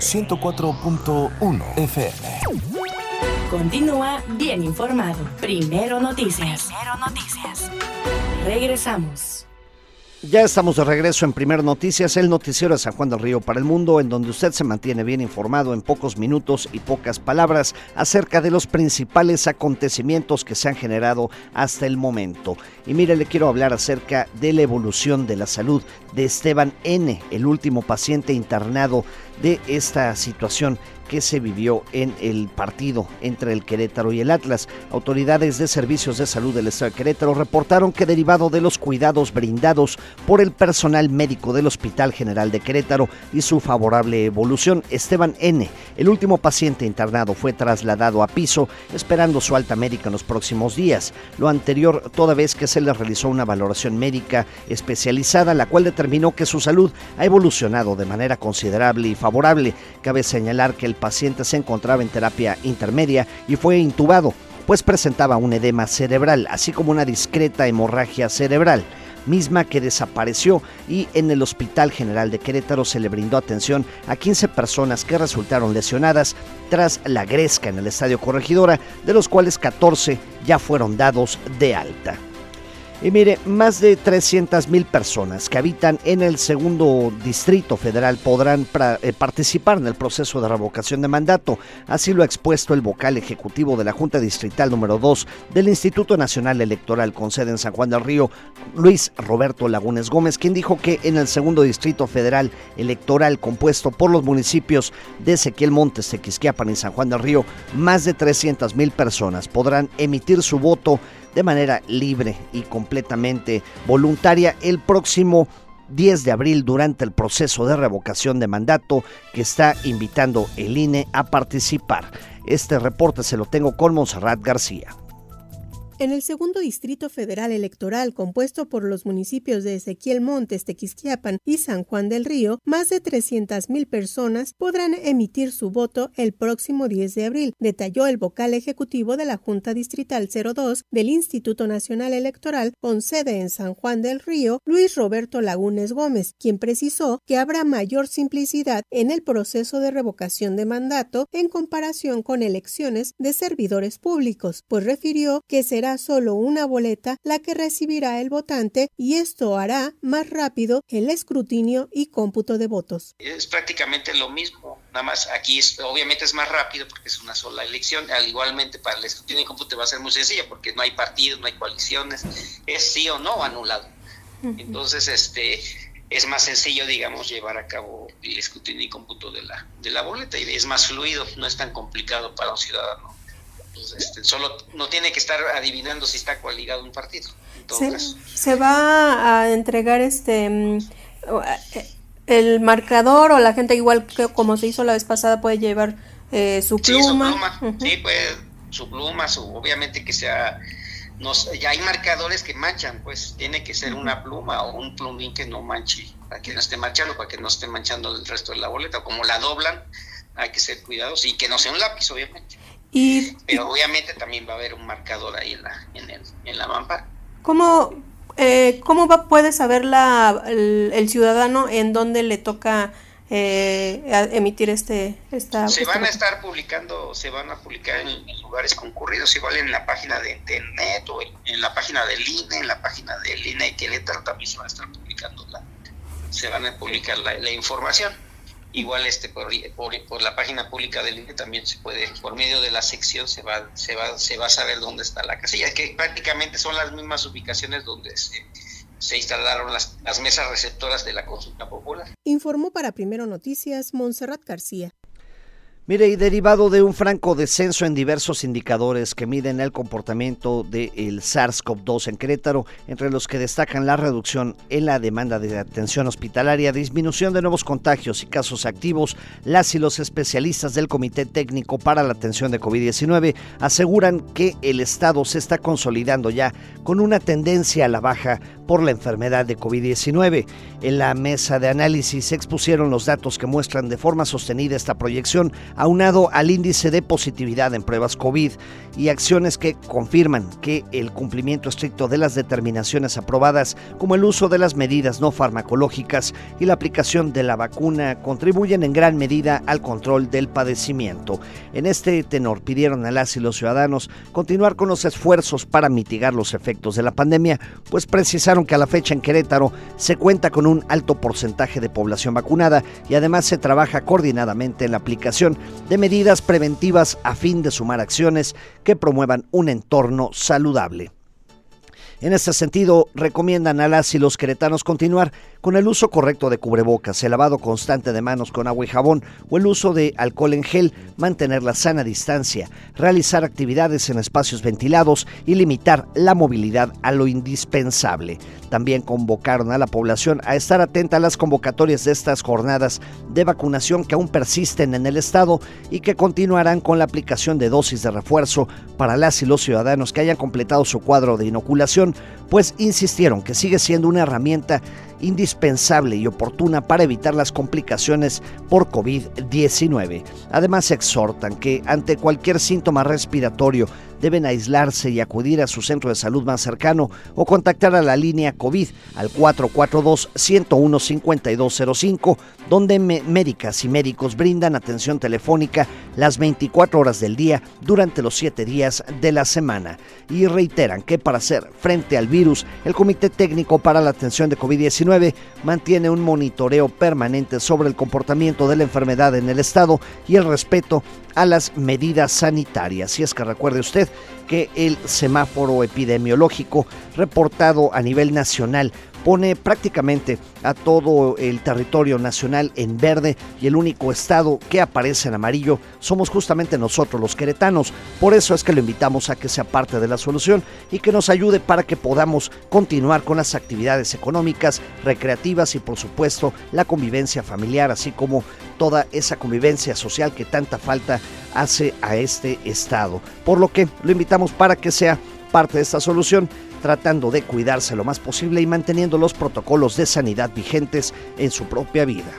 ciento cuatro punto uno F M. Continúa bien informado. Primero Noticias. Primero Noticias. Regresamos. Ya estamos de regreso en Primero Noticias, el noticiero de San Juan del Río para el mundo, en donde usted se mantiene bien informado en pocos minutos y pocas palabras acerca de los principales acontecimientos que se han generado hasta el momento. Y mire, le quiero hablar acerca de la evolución de la salud de Esteban N., el último paciente internado de esta situación que se vivió en el partido entre el Querétaro y el Atlas. Autoridades de servicios de salud del estado de Querétaro reportaron que, derivado de los cuidados brindados por el personal médico del Hospital General de Querétaro y su favorable evolución, Esteban N., el último paciente internado, fue trasladado a piso esperando su alta médica en los próximos días. Lo anterior toda vez que se le realizó una valoración médica especializada, la cual determinó que su salud ha evolucionado de manera considerable y favorable. Cabe señalar que el paciente se encontraba en terapia intermedia y fue intubado, pues presentaba un edema cerebral, así como una discreta hemorragia cerebral, misma que desapareció, y en el Hospital General de Querétaro se le brindó atención a quince personas que resultaron lesionadas tras la gresca en el Estadio Corregidora, de los cuales catorce ya fueron dados de alta. Y mire, más de trescientas mil personas que habitan en el segundo distrito federal podrán pra, eh, participar en el proceso de revocación de mandato. Así lo ha expuesto el vocal ejecutivo de la Junta Distrital número dos del Instituto Nacional Electoral con sede en San Juan del Río, Luis Roberto Lagunes Gómez, quien dijo que en el segundo distrito federal electoral, compuesto por los municipios de Ezequiel Montes, Tequisquiapan y San Juan del Río, más de trescientas mil personas podrán emitir su voto de manera libre y completamente voluntaria el próximo diez de abril durante el proceso de revocación de mandato que está invitando el I N E a participar. Este reporte se lo tengo con Montserrat García. En el segundo distrito federal electoral, compuesto por los municipios de Ezequiel Montes, Tequisquiapan y San Juan del Río, más de trescientas mil personas podrán emitir su voto el próximo diez de abril, detalló el vocal ejecutivo de la Junta Distrital cero dos del Instituto Nacional Electoral con sede en San Juan del Río, Luis Roberto Lagunes Gómez, quien precisó que habrá mayor simplicidad en el proceso de revocación de mandato en comparación con elecciones de servidores públicos, pues refirió que será solo una boleta la que recibirá el votante y esto hará más rápido el escrutinio y cómputo de votos. Es prácticamente lo mismo, nada más aquí es, obviamente es más rápido porque es una sola elección, al igualmente para el escrutinio y cómputo va a ser muy sencillo porque no hay partidos, no hay coaliciones, es sí o no anulado. Entonces este es más sencillo, digamos, llevar a cabo el escrutinio y cómputo de la, de la boleta y es más fluido, no es tan complicado para un ciudadano. Pues este, solo no tiene que estar adivinando si está coaligado un partido. Entonces, se, se va a entregar este el marcador o la gente igual que como se hizo la vez pasada puede llevar eh, su pluma. Sí, su pluma. Uh-huh. Sí, pues su pluma, su, obviamente que sea, no, ya hay marcadores que manchan, pues tiene que ser uh-huh. una pluma o un plumín que no manche, para que no esté manchando, para que no esté manchando el resto de la boleta, o como la doblan, hay que ser cuidadosos y que no sea un lápiz, obviamente. Y, pero obviamente también va a haber un marcador ahí en la en el en la mampara. ¿Cómo eh, cómo va puede saber la el, el ciudadano en dónde le toca eh, emitir este esta se esta van a estar publicando se van a publicar en, en lugares concurridos, igual en la página de internet o en, en la página del I N E, en la página del I N E de Querétaro también se van a estar publicando la se van a publicar la, la información. Igual este por, por, por la página pública del I N E también se puede, por medio de la sección se va se va se va a saber dónde está la casilla, que prácticamente son las mismas ubicaciones donde se, se instalaron las, las mesas receptoras de la consulta popular. Informó para Primero Noticias Montserrat García. Mire, y derivado de un franco descenso en diversos indicadores que miden el comportamiento del SARS-CoV dos en Querétaro, entre los que destacan la reducción en la demanda de atención hospitalaria, disminución de nuevos contagios y casos activos, las y los especialistas del Comité Técnico para la Atención de COVID diecinueve aseguran que el Estado se está consolidando ya con una tendencia a la baja por la enfermedad de COVID diecinueve. En la mesa de análisis se expusieron los datos que muestran de forma sostenida esta proyección, aunado al índice de positividad en pruebas COVID y acciones que confirman que el cumplimiento estricto de las determinaciones aprobadas, como el uso de las medidas no farmacológicas y la aplicación de la vacuna, contribuyen en gran medida al control del padecimiento. En este tenor pidieron a las y los ciudadanos continuar con los esfuerzos para mitigar los efectos de la pandemia, pues precisaron que a la fecha en Querétaro se cuenta con un alto porcentaje de población vacunada y además se trabaja coordinadamente en la aplicación de medidas preventivas a fin de sumar acciones que promuevan un entorno saludable. En este sentido, recomiendan a las y los queretanos continuar con el uso correcto de cubrebocas, el lavado constante de manos con agua y jabón o el uso de alcohol en gel, mantener la sana distancia, realizar actividades en espacios ventilados y limitar la movilidad a lo indispensable. También convocaron a la población a estar atenta a las convocatorias de estas jornadas de vacunación que aún persisten en el estado y que continuarán con la aplicación de dosis de refuerzo para las y los ciudadanos que hayan completado su cuadro de inoculación, pues insistieron que sigue siendo una herramienta indispensable y oportuna para evitar las complicaciones por COVID diecinueve. Además, exhortan que ante cualquier síntoma respiratorio deben aislarse y acudir a su centro de salud más cercano o contactar a la línea COVID al cuatro cuatro dos, uno uno cinco dos cero cinco, donde médicas y médicos brindan atención telefónica las veinticuatro horas del día durante los siete días de la semana. Y reiteran que para hacer frente al virus, el Comité Técnico para la Atención de COVID diecinueve mantiene un monitoreo permanente sobre el comportamiento de la enfermedad en el estado y el respeto a las medidas sanitarias. Y es que recuerde usted que el semáforo epidemiológico reportado a nivel nacional pone prácticamente a todo el territorio nacional en verde y el único estado que aparece en amarillo somos justamente nosotros, los queretanos. Por eso es que lo invitamos a que sea parte de la solución y que nos ayude para que podamos continuar con las actividades económicas, recreativas y por supuesto la convivencia familiar, así como toda esa convivencia social que tanta falta hace a este estado. Por lo que lo invitamos para que sea parte de esta solución, tratando de cuidarse lo más posible y manteniendo los protocolos de sanidad vigentes en su propia vida.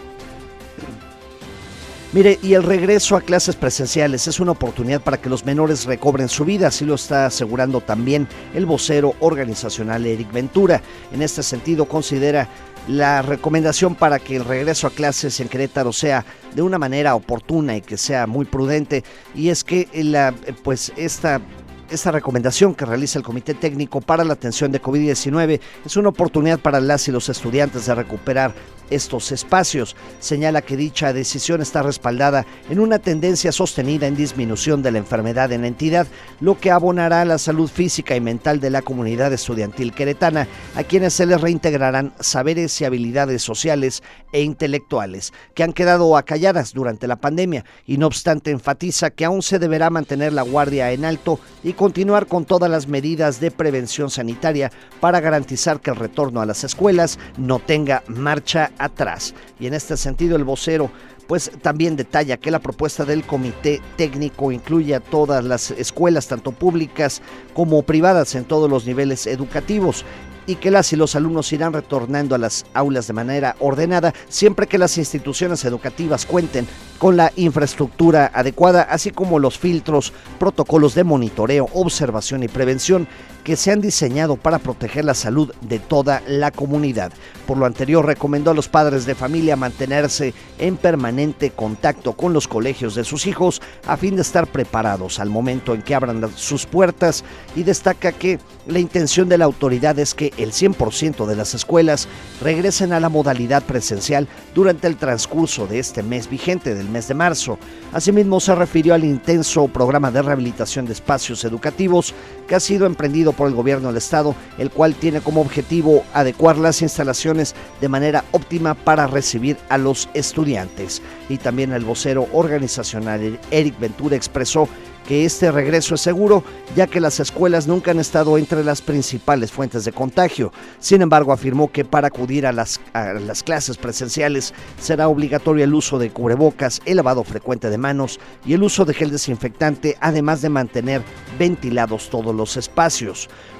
Mire, y el regreso a clases presenciales es una oportunidad para que los menores recobren su vida, así lo está asegurando también el vocero organizacional Eric Ventura. En este sentido, considera la recomendación para que el regreso a clases en Querétaro sea de una manera oportuna y que sea muy prudente, y es que la, pues esta Esta recomendación que realiza el Comité Técnico para la Atención de COVID diecinueve es una oportunidad para las y los estudiantes de recuperar estos espacios. Señala que dicha decisión está respaldada en una tendencia sostenida en disminución de la enfermedad en la entidad, lo que abonará a la salud física y mental de la comunidad estudiantil queretana, a quienes se les reintegrarán saberes y habilidades sociales e intelectuales que han quedado acalladas durante la pandemia, y no obstante enfatiza que aún se deberá mantener la guardia en alto y continuar con todas las medidas de prevención sanitaria para garantizar que el retorno a las escuelas no tenga marcha atrás. Y en este sentido el vocero pues también detalla que la propuesta del Comité Técnico incluye a todas las escuelas, tanto públicas como privadas, en todos los niveles educativos, y que las y los alumnos irán retornando a las aulas de manera ordenada, siempre que las instituciones educativas cuenten con la infraestructura adecuada, así como los filtros, protocolos de monitoreo, observación y prevención que se han diseñado para proteger la salud de toda la comunidad. Por lo anterior, recomendó a los padres de familia mantenerse en permanente contacto con los colegios de sus hijos a fin de estar preparados al momento en que abran sus puertas, y destaca que la intención de la autoridad es que el cien por ciento de las escuelas regresen a la modalidad presencial durante el transcurso de este mes vigente, del mes de marzo. Asimismo, se refirió al intenso programa de rehabilitación de espacios educativos que ha sido emprendido por el gobierno del estado, el cual tiene como objetivo adecuar las instalaciones de manera óptima para recibir a los estudiantes. Y también el vocero organizacional Eric Ventura expresó que este regreso es seguro, ya que las escuelas nunca han estado entre las principales fuentes de contagio. Sin embargo, afirmó que para acudir a las, a las clases presenciales será obligatorio el uso de cubrebocas, el lavado frecuente de manos y el uso de gel desinfectante, además de mantener ventilados todos los espacios.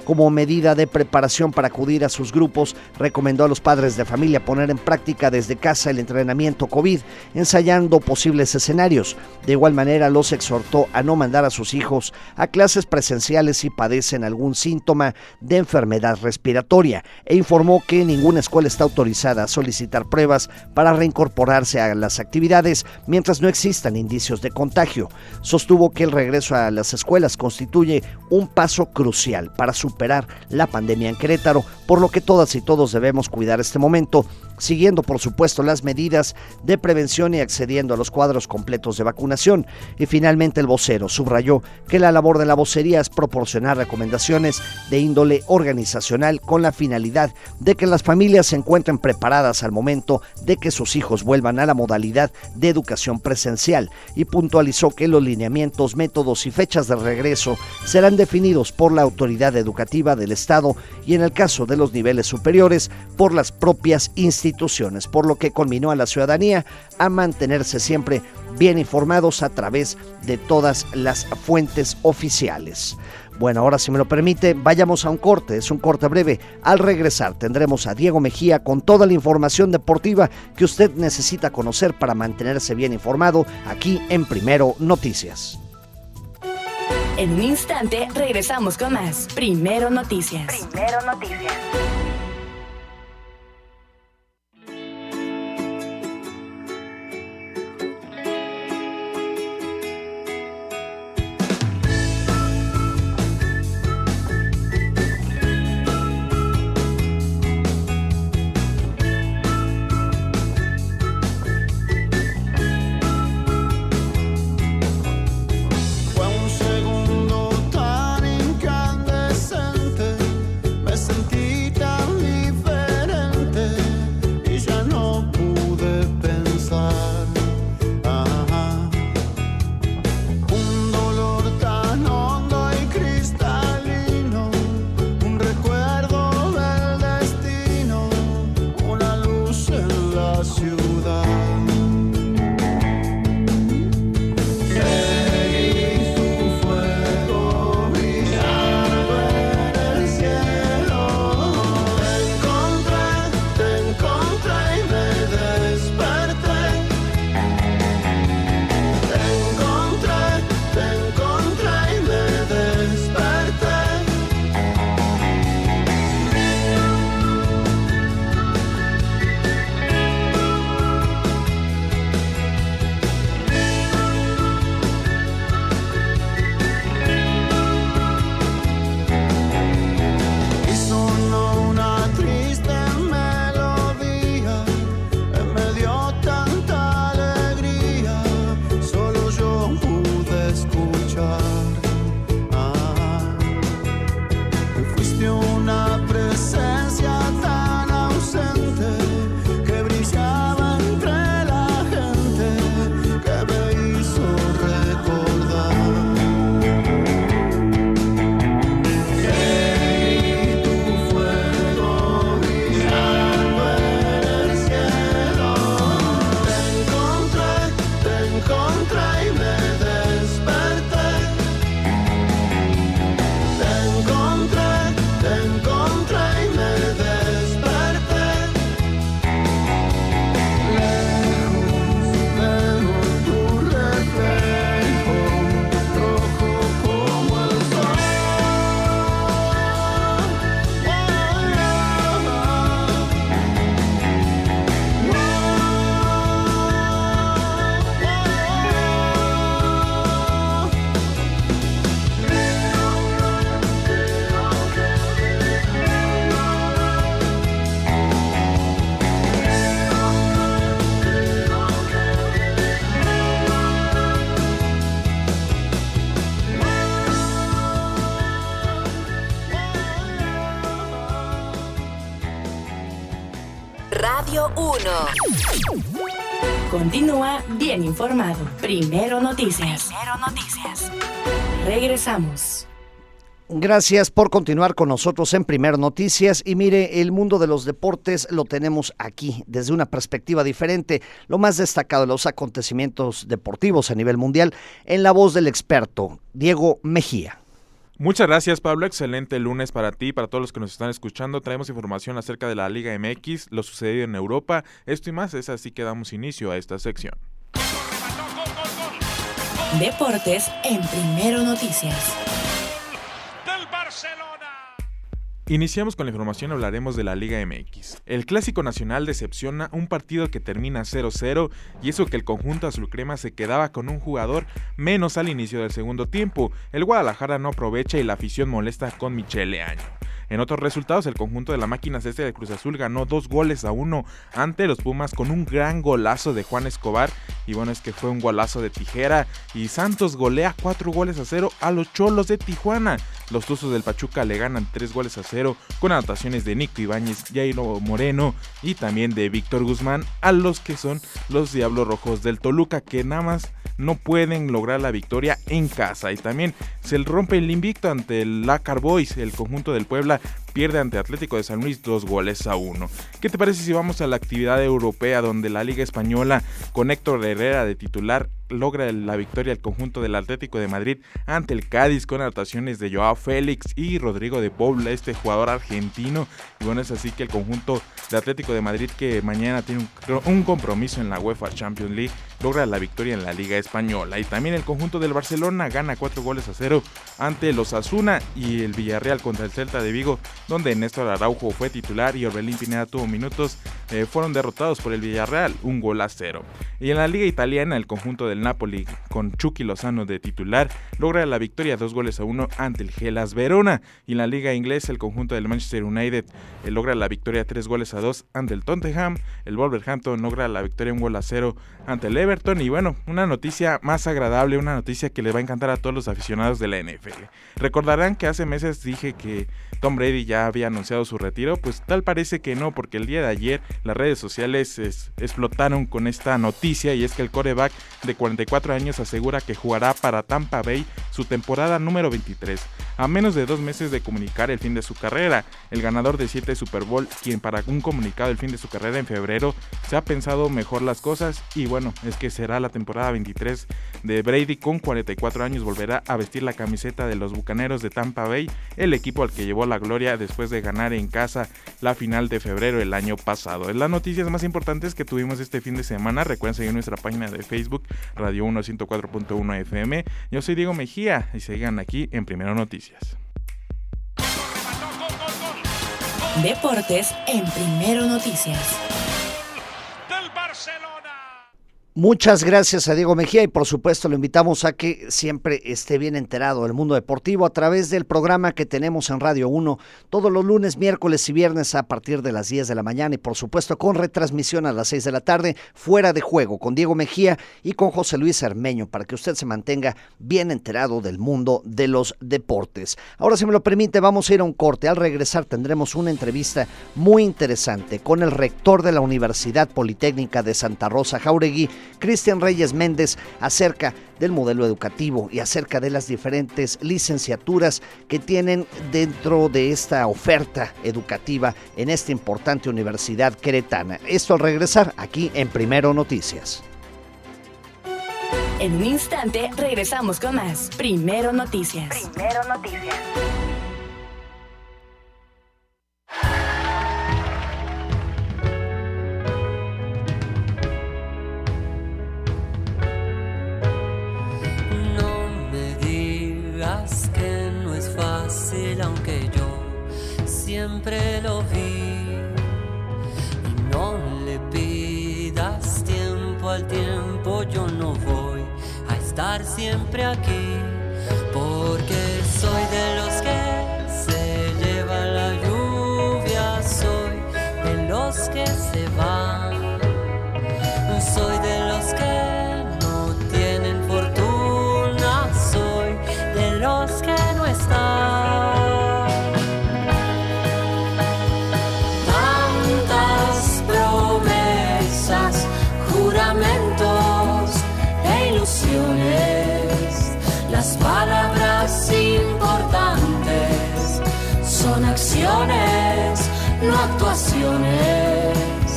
Como medida de preparación para acudir a sus grupos, recomendó a los padres de familia poner en práctica desde casa el entrenamiento COVID, ensayando posibles escenarios. De igual manera, los exhortó a no mandar a sus hijos a clases presenciales si padecen algún síntoma de enfermedad respiratoria, e informó que ninguna escuela está autorizada a solicitar pruebas para reincorporarse a las actividades mientras no existan indicios de contagio. Sostuvo que el regreso a las escuelas constituye un paso crucial para superar la pandemia en Querétaro, por lo que todas y todos debemos cuidar este momento, siguiendo por supuesto las medidas de prevención y accediendo a los cuadros completos de vacunación. Y finalmente el vocero subrayó que la labor de la vocería es proporcionar recomendaciones de índole organizacional con la finalidad de que las familias se encuentren preparadas al momento de que sus hijos vuelvan a la modalidad de educación presencial, y puntualizó que los lineamientos, métodos y fechas de regreso serán definidos por la autoridad educativa del Estado y en el caso de los niveles superiores por las propias instituciones, por lo que conminó a la ciudadanía a mantenerse siempre bien informados a través de todas las fuentes oficiales. Bueno, ahora si me lo permite, vayamos a un corte, es un corte breve. Al regresar tendremos a Diego Mejía con toda la información deportiva que usted necesita conocer para mantenerse bien informado aquí en Primero Noticias. En un instante regresamos con más Primero Noticias. Primero Noticias. Radio uno. Continúa bien informado. Primero Noticias. Primero Noticias. Regresamos. Gracias por continuar con nosotros en Primero Noticias. Y mire, el mundo de los deportes lo tenemos aquí desde una perspectiva diferente. Lo más destacado de los acontecimientos deportivos a nivel mundial en la voz del experto Diego Mejía. Muchas gracias, Pablo. Excelente lunes para ti y para todos los que nos están escuchando. Traemos información acerca de la Liga M X, lo sucedido en Europa, esto y más. Es así que damos inicio a esta sección. Deportes en Primero Noticias. Del Barcelona. Iniciamos con la información, hablaremos de la Liga M X. El Clásico Nacional decepciona, un partido que termina cero cero, y eso que el conjunto azulcrema se quedaba con un jugador menos al inicio del segundo tiempo. El Guadalajara no aprovecha y la afición molesta con Michele Año. En otros resultados, el conjunto de la máquina celeste de Cruz Azul ganó dos goles a uno ante los Pumas con un gran golazo de Juan Escobar, y bueno, es que fue un golazo de tijera, y Santos golea cuatro goles a cero a los Cholos de Tijuana. Los Tuzos del Pachuca le ganan tres goles a cero con anotaciones de Nico Ibáñez, Jairo Moreno y también de Víctor Guzmán a los que son los Diablos Rojos del Toluca, que nada más no pueden lograr la victoria en casa. Y también se rompe el invicto ante el Lácar Boys. El conjunto del Puebla pierde ante Atlético de San Luis dos goles a uno. ¿Qué te parece si vamos a la actividad europea, donde la Liga Española con Héctor Herrera de titular logra la victoria al conjunto del Atlético de Madrid ante el Cádiz con anotaciones de Joao Félix y Rodrigo de Paul, este jugador argentino? Y bueno, es así que el conjunto de Atlético de Madrid, que mañana tiene un, un compromiso en la UEFA Champions League, logra la victoria en la Liga Española. Y también el conjunto del Barcelona gana cuatro goles a cero ante los Asuna, y el Villarreal contra el Celta de Vigo, donde Néstor Araujo fue titular y Orbelín Pineda tuvo minutos, eh, fueron derrotados por el Villarreal, un gol a cero. Y en la Liga Italiana, el conjunto del Napoli, con Chucky Lozano de titular, logra la victoria dos goles a uno ante el Hellas Verona. Y en la Liga Inglesa, el conjunto del Manchester United eh, logra la victoria tres goles a dos ante el Tottenham. El Wolverhampton logra la victoria un gol a cero ante el Everton. Y bueno, una noticia más agradable, una noticia que le va a encantar a todos los aficionados de la N F L. Recordarán que hace meses dije que Tom Brady ya había anunciado su retiro. Pues tal parece que no, porque el día de ayer las redes sociales es, explotaron con esta noticia, y es que el quarterback de cuarenta y cuatro años asegura que jugará para Tampa Bay su temporada número veintitrés, a menos de dos meses de comunicar el fin de su carrera. El ganador de siete Super Bowl, quien para un comunicado del fin de su carrera en febrero, se ha pensado mejor las cosas, y bueno, es que será la temporada veintitrés de Brady. Con cuarenta y cuatro años volverá a vestir la camiseta de los Bucaneros de Tampa Bay, el equipo al que llevó la gloria después de ganar en casa la final de febrero el año pasado. Es las noticias más importantes que tuvimos este fin de semana. Recuerden seguir nuestra página de Facebook, Radio uno ciento cuatro punto uno F M. Yo soy Diego Mejía y sigan aquí en Primero Noticias. Deportes en Primero Noticias. Del Barcelona. Muchas gracias a Diego Mejía, y por supuesto lo invitamos a que siempre esté bien enterado del mundo deportivo a través del programa que tenemos en Radio uno todos los lunes, miércoles y viernes a partir de las diez de la mañana, y por supuesto con retransmisión a las seis de la tarde, Fuera de Juego, con Diego Mejía y con José Luis Armeño, para que usted se mantenga bien enterado del mundo de los deportes. Ahora, si me lo permite, vamos a ir a un corte. Al regresar tendremos una entrevista muy interesante con el rector de la Universidad Politécnica de Santa Rosa Jáuregui, Cristian Reyes Méndez, acerca del modelo educativo y acerca de las diferentes licenciaturas que tienen dentro de esta oferta educativa en esta importante universidad queretana. Esto al regresar aquí en Primero Noticias. En un instante regresamos con más Primero Noticias. Primero Noticias. Que no es fácil, aunque yo siempre lo vi. Y no le pidas tiempo al tiempo, yo no voy a estar siempre aquí, porque soy de los que se lleva la lluvia, soy de los que se van, soy de los que no tienen fortuna, soy de los que no están. Tantas promesas, juramentos e ilusiones, las palabras importantes son acciones, no actuaciones.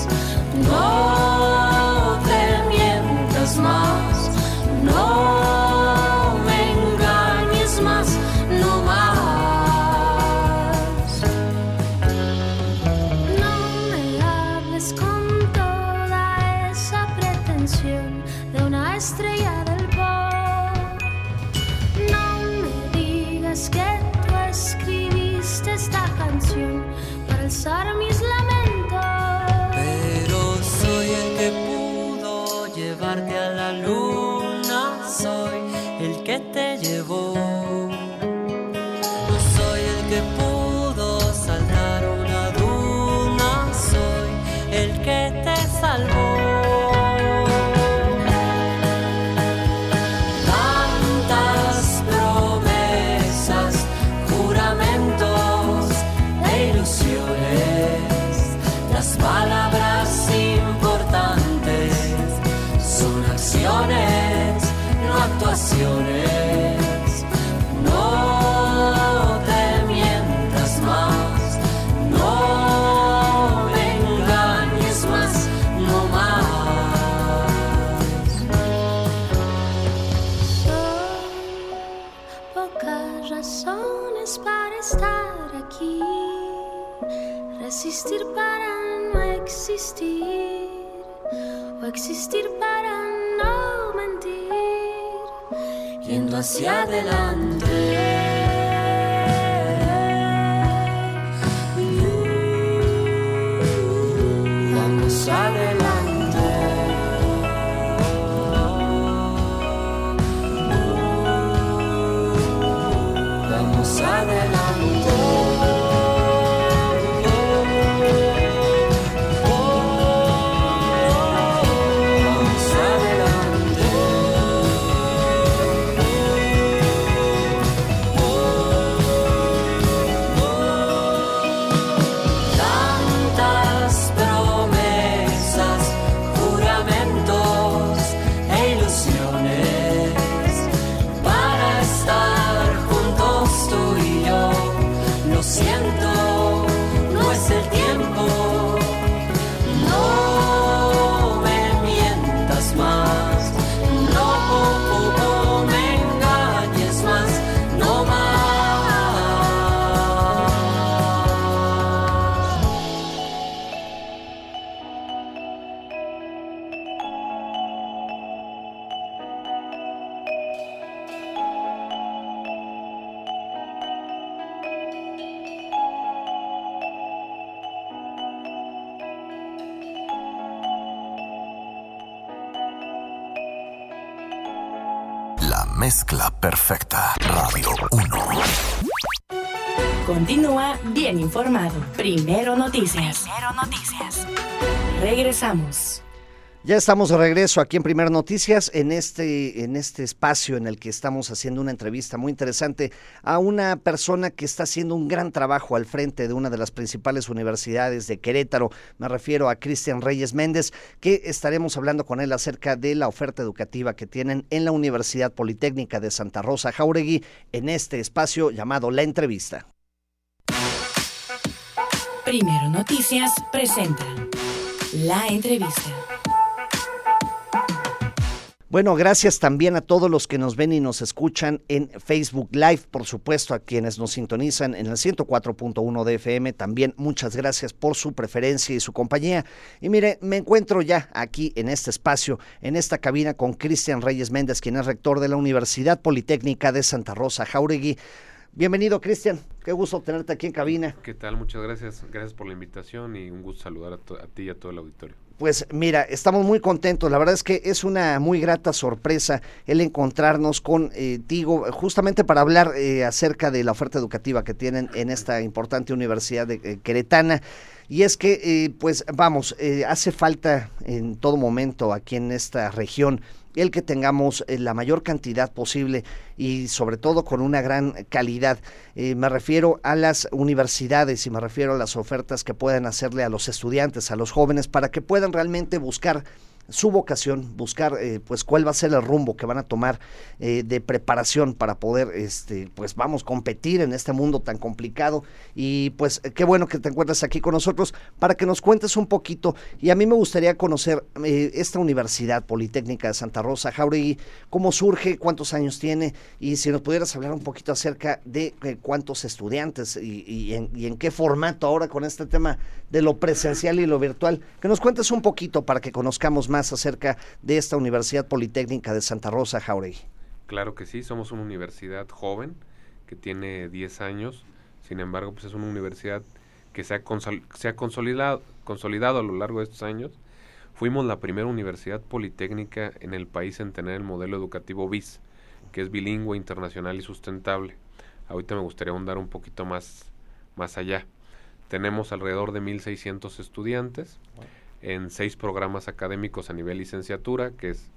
No te mientas más, no me engañes más, no más. alzar mis lamentos. Pero soy el que pudo llevarte a la luna, soy el que te llevó. No soy el que pudo saltar una duna, soy el que te salvó. Tantas promesas, juramentos e ilusiones, las palabras importantes son acciones, no actuaciones. No te mientas más, no me engañes más, no más. Son pocas razones para estar aquí, resistir para no existir, o existir para no mentir, yendo hacia adelante. Vamos adelante. Vamos adelante. Vamos adelante. Tantas promesas, juramentos e ilusiones para estar juntos tú y yo. Lo siento, no es el tiempo. No me mientas más, no me engañes más, no más. La mezcla perfecta. Radio uno. Continúa bien informado. Primero Noticias. Primero Noticias. Regresamos. Ya estamos de regreso aquí en Primero Noticias, en este, en este espacio en el que estamos haciendo una entrevista muy interesante a una persona que está haciendo un gran trabajo al frente de una de las principales universidades de Querétaro. Me refiero a Cristian Reyes Méndez, que estaremos hablando con él acerca de la oferta educativa que tienen en la Universidad Politécnica de Santa Rosa Jáuregui en este espacio llamado La Entrevista. Primero Noticias presenta La Entrevista. Bueno, gracias también a todos los que nos ven y nos escuchan en Facebook Live, por supuesto a quienes nos sintonizan en el ciento cuatro punto uno de F M, también muchas gracias por su preferencia y su compañía. Y mire, me encuentro ya aquí en este espacio, en esta cabina con Cristian Reyes Méndez, quien es rector de la Universidad Politécnica de Santa Rosa Jáuregui. Bienvenido, Cristian, qué gusto tenerte aquí en cabina. ¿Qué tal? Muchas gracias, gracias por la invitación y un gusto saludar a, to- a ti y a todo el auditorio. Pues mira, estamos muy contentos, la verdad es que es una muy grata sorpresa el encontrarnos contigo, eh, justamente para hablar eh, acerca de la oferta educativa que tienen en esta importante universidad de, eh, queretana. Y es que, eh, pues vamos, eh, hace falta en todo momento aquí en esta región el que tengamos eh, la mayor cantidad posible y sobre todo con una gran calidad. Eh, me refiero a las universidades y me refiero a las ofertas que puedan hacerle a los estudiantes, a los jóvenes, para que puedan realmente buscar su vocación, buscar eh, pues cuál va a ser el rumbo que van a tomar eh, de preparación para poder este pues vamos competir en este mundo tan complicado. Y pues qué bueno que te encuentres aquí con nosotros para que nos cuentes un poquito. Y a mí me gustaría conocer eh, esta Universidad Politécnica de Santa Rosa Jáuregui, cómo surge, cuántos años tiene, y si nos pudieras hablar un poquito acerca de eh, cuántos estudiantes y, y, en, y en qué formato ahora con este tema de lo presencial y lo virtual, que nos cuentes un poquito para que conozcamos más acerca de esta Universidad Politécnica de Santa Rosa Jáuregui. Claro que sí, somos una universidad joven que tiene diez años, sin embargo, pues es una universidad que se ha, consol- se ha consolidado, consolidado a lo largo de estos años. Fuimos la primera universidad politécnica en el país en tener el modelo educativo B I S, que es bilingüe, internacional y sustentable. Ahorita me gustaría ahondar un poquito más, más allá. Tenemos alrededor de mil seiscientos estudiantes en seis programas académicos a nivel licenciatura, que es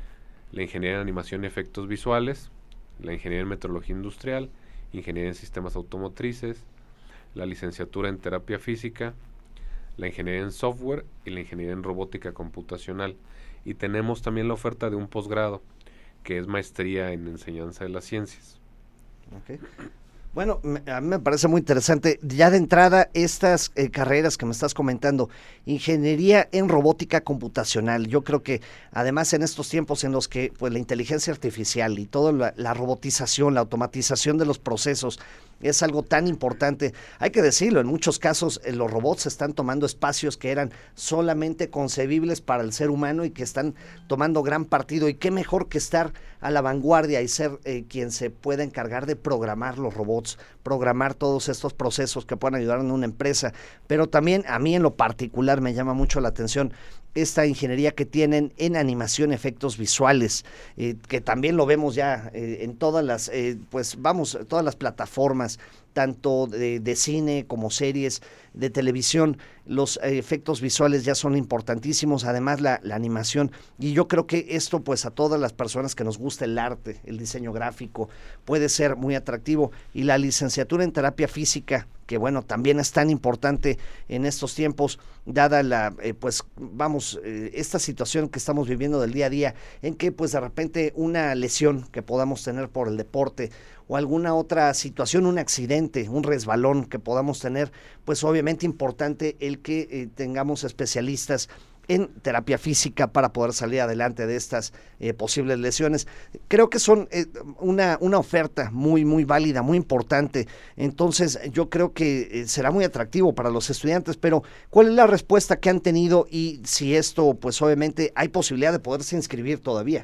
la Ingeniería en Animación y Efectos Visuales, la Ingeniería en Metrología Industrial, Ingeniería en Sistemas Automotrices, la Licenciatura en Terapia Física, la Ingeniería en Software y la Ingeniería en Robótica Computacional. Y tenemos también la oferta de un posgrado, que es Maestría en Enseñanza de las Ciencias. Okay. Bueno, me, a mí me parece muy interesante. Ya de entrada, estas eh, carreras que me estás comentando, ingeniería en robótica computacional, yo creo que además en estos tiempos en los que pues la inteligencia artificial y toda la, la robotización, la automatización de los procesos es algo tan importante, hay que decirlo, en muchos casos eh, los robots están tomando espacios que eran solamente concebibles para el ser humano y que están tomando gran partido, y qué mejor que estar a la vanguardia y ser eh, quien se pueda encargar de programar los robots, programar todos estos procesos que puedan ayudar en una empresa. Pero también a mí en lo particular me llama mucho la atención esta ingeniería que tienen en animación, efectos visuales, eh, que también lo vemos ya eh, en todas las, eh, pues vamos, todas las plataformas, tanto de, de cine como series de televisión. Los eh, efectos visuales ya son importantísimos, además la, la animación, y yo creo que esto pues a todas las personas que nos gusta el arte, el diseño gráfico, puede ser muy atractivo. Y la licenciatura en terapia física, que bueno, también es tan importante en estos tiempos, dada la, eh, pues vamos, eh, esta situación que estamos viviendo del día a día, en que pues de repente una lesión que podamos tener por el deporte o alguna otra situación, un accidente, un resbalón que podamos tener, pues obviamente importante el que eh, tengamos especialistas en terapia física para poder salir adelante de estas eh, posibles lesiones. Creo que son eh, una, una oferta muy, muy válida, muy importante. Entonces yo creo que eh, será muy atractivo para los estudiantes, pero ¿cuál es la respuesta que han tenido y si esto, pues obviamente hay posibilidad de poderse inscribir todavía?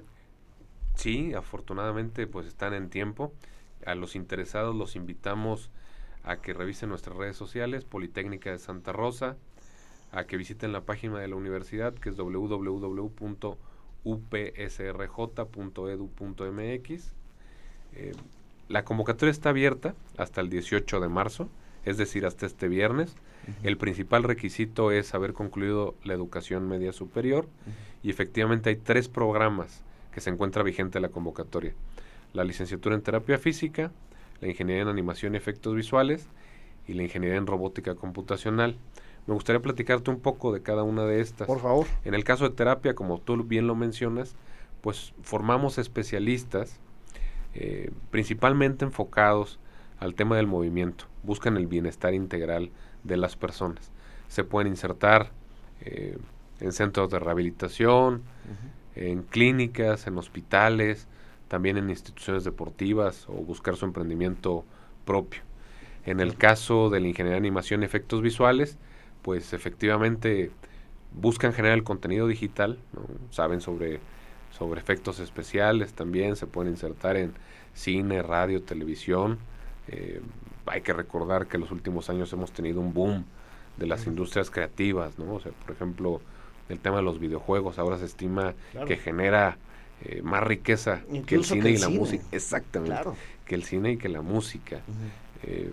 Sí, afortunadamente pues están en tiempo. A los interesados los invitamos a que revisen nuestras redes sociales, Politécnica de Santa Rosa, a que visiten la página de la universidad, que es w w w punto u p s r j punto e d u punto m x. Eh, la convocatoria está abierta hasta el dieciocho de marzo, es decir, hasta este viernes. Uh-huh. El principal requisito es haber concluido la educación media superior, uh-huh. y efectivamente hay tres programas que se encuentra vigente la convocatoria: la licenciatura en terapia física, la ingeniería en animación y efectos visuales y la ingeniería en robótica computacional. Me gustaría platicarte un poco de cada una de estas. Por favor. En el caso de terapia, como tú bien lo mencionas, pues formamos especialistas eh, principalmente enfocados al tema del movimiento. Buscan el bienestar integral de las personas. Se pueden insertar eh, en centros de rehabilitación, uh-huh. en clínicas, en hospitales, también en instituciones deportivas, o buscar su emprendimiento propio. En el caso de la ingeniería de animación y efectos visuales, pues efectivamente buscan generar el contenido digital, ¿no? Saben sobre, sobre efectos especiales, también se pueden insertar en cine, radio, televisión. Eh, hay que recordar que en los últimos años hemos tenido un boom de las uh-huh. industrias creativas, ¿no? O sea, por ejemplo, el tema de los videojuegos ahora se estima claro. que genera eh, más riqueza Incluso que el cine que el y la cine. música. Exactamente. Claro. Que el cine y que la música. Uh-huh. Eh,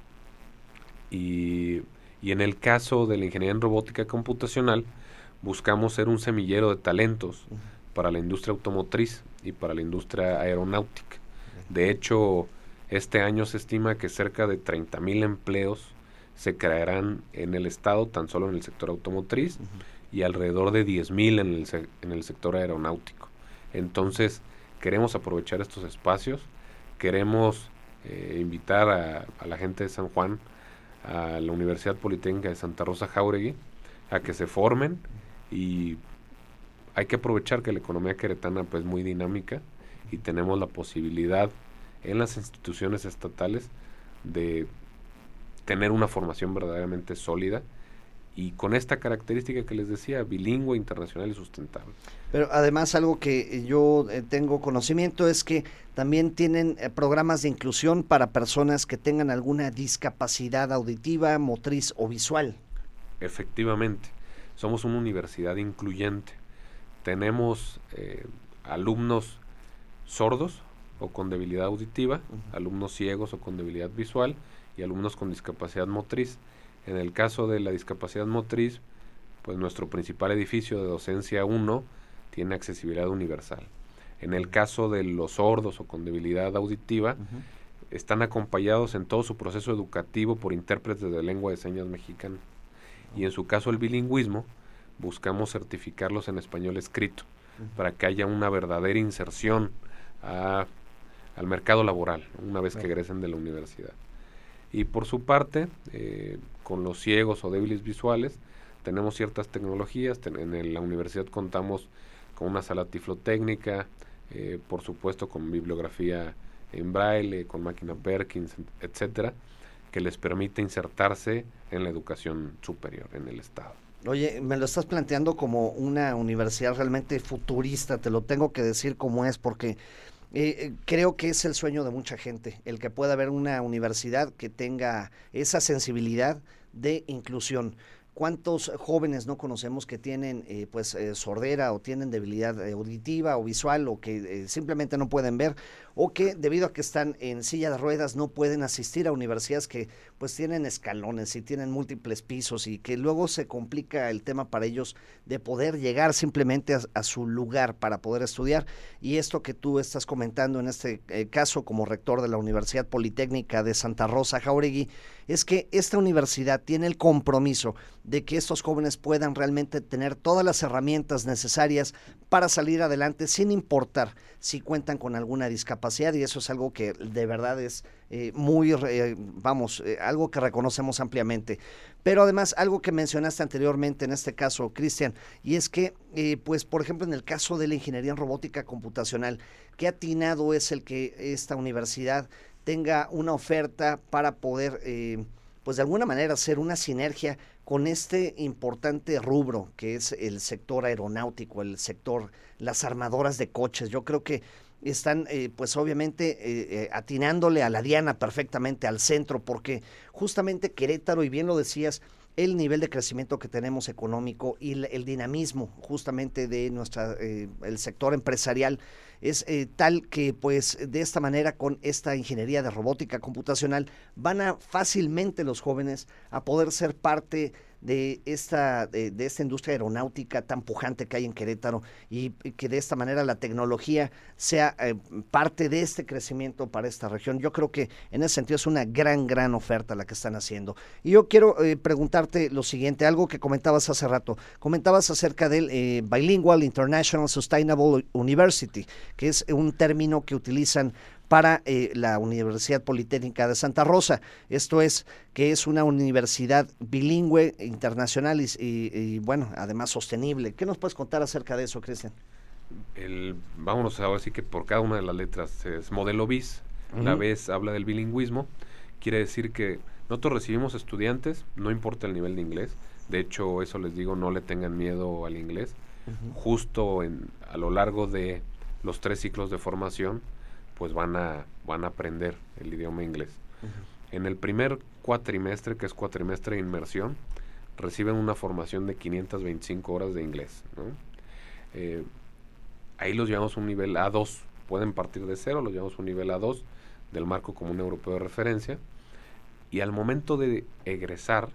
y... Y en el caso de la ingeniería en robótica computacional, buscamos ser un semillero de talentos uh-huh. para la industria automotriz y para la industria aeronáutica. Uh-huh. De hecho, este año se estima que cerca de treinta mil empleos se crearán en el estado, tan solo en el sector automotriz, uh-huh. y alrededor de diez mil en el, se- en el sector aeronáutico. Entonces, queremos aprovechar estos espacios, queremos eh, invitar a, a la gente de San Juan, a la Universidad Politécnica de Santa Rosa Jáuregui, a que se formen, y hay que aprovechar que la economía queretana pues muy dinámica y tenemos la posibilidad en las instituciones estatales de tener una formación verdaderamente sólida y con esta característica que les decía, bilingüe, internacional y sustentable. Pero además algo que yo eh, tengo conocimiento es que también tienen eh, programas de inclusión para personas que tengan alguna discapacidad auditiva, motriz o visual. Efectivamente, somos una universidad incluyente. Tenemos eh, alumnos sordos o con debilidad auditiva, uh-huh. alumnos ciegos o con debilidad visual y alumnos con discapacidad motriz. En el caso de la discapacidad motriz, pues nuestro principal edificio de docencia uno tiene accesibilidad universal. En el caso de los sordos o con debilidad auditiva, uh-huh. están acompañados en todo su proceso educativo por intérpretes de lengua de señas mexicana. Uh-huh. Y en su caso el bilingüismo, buscamos certificarlos en español escrito, uh-huh. para que haya una verdadera inserción a, al mercado laboral, una vez uh-huh. que egresen de la universidad. Y por su parte, eh, con los ciegos o débiles visuales, tenemos ciertas tecnologías. Ten, en el, la universidad contamos con una sala tiflotécnica, eh, por supuesto con bibliografía en braille, con máquina Perkins, etcétera, que les permite insertarse en la educación superior en el estado. Oye, me lo estás planteando como una universidad realmente futurista, te lo tengo que decir como es, porque Eh, creo que es el sueño de mucha gente, el que pueda haber una universidad que tenga esa sensibilidad de inclusión. ¿Cuántos jóvenes no conocemos que tienen eh, pues eh, sordera o tienen debilidad eh, auditiva o visual o que eh, simplemente no pueden ver o que debido a que están en silla de ruedas no pueden asistir a universidades que pues tienen escalones y tienen múltiples pisos y que luego se complica el tema para ellos de poder llegar simplemente a, a su lugar para poder estudiar? Y esto que tú estás comentando en este eh, caso como rector de la Universidad Politécnica de Santa Rosa Jáuregui, es que esta universidad tiene el compromiso de que estos jóvenes puedan realmente tener todas las herramientas necesarias para salir adelante sin importar si cuentan con alguna discapacidad, y eso es algo que de verdad es eh, muy, eh, vamos, eh, algo que reconocemos ampliamente. Pero además, algo que mencionaste anteriormente en este caso, Cristian, y es que, eh, pues, por ejemplo, en el caso de la ingeniería en robótica computacional, qué atinado es el que esta universidad tenga una oferta para poder, eh, pues de alguna manera, hacer una sinergia con este importante rubro que es el sector aeronáutico, el sector, las armadoras de coches. Yo creo que están, eh, pues obviamente, eh, eh, atinándole a la diana perfectamente al centro, porque justamente Querétaro, y bien lo decías, el nivel de crecimiento que tenemos económico y el, el dinamismo justamente de nuestra eh, el sector empresarial es eh, tal que pues de esta manera con esta ingeniería de robótica computacional van a fácilmente los jóvenes a poder ser parte de esta de, de esta industria aeronáutica tan pujante que hay en Querétaro y, y que de esta manera la tecnología sea eh, parte de este crecimiento para esta región. Yo creo que en ese sentido es una gran, gran oferta la que están haciendo. Y yo quiero eh, preguntarte lo siguiente, algo que comentabas hace rato. Comentabas acerca del eh, Bilingual International Sustainable University, que es un término que utilizan para eh, la Universidad Politécnica de Santa Rosa. Esto es que es una universidad bilingüe, internacional y, y, y bueno, además sostenible. ¿Qué nos puedes contar acerca de eso, Cristian? El, vámonos a ver si que por cada una de las letras es modelo bis. Uh-huh. La B habla del bilingüismo. Quiere decir que nosotros recibimos estudiantes, no importa el nivel de inglés. De hecho, eso les digo, no le tengan miedo al inglés. Uh-huh. Justo en, a lo largo de los tres ciclos de formación, pues van a van a aprender el idioma inglés. Uh-huh. En el primer cuatrimestre, que es cuatrimestre de inmersión, reciben una formación de quinientas veinticinco horas de inglés, ¿no? Eh, ahí los llevamos a un nivel A dos, pueden partir de cero, los llevamos a un nivel A dos del Marco Común Europeo de Referencia, y al momento de egresar,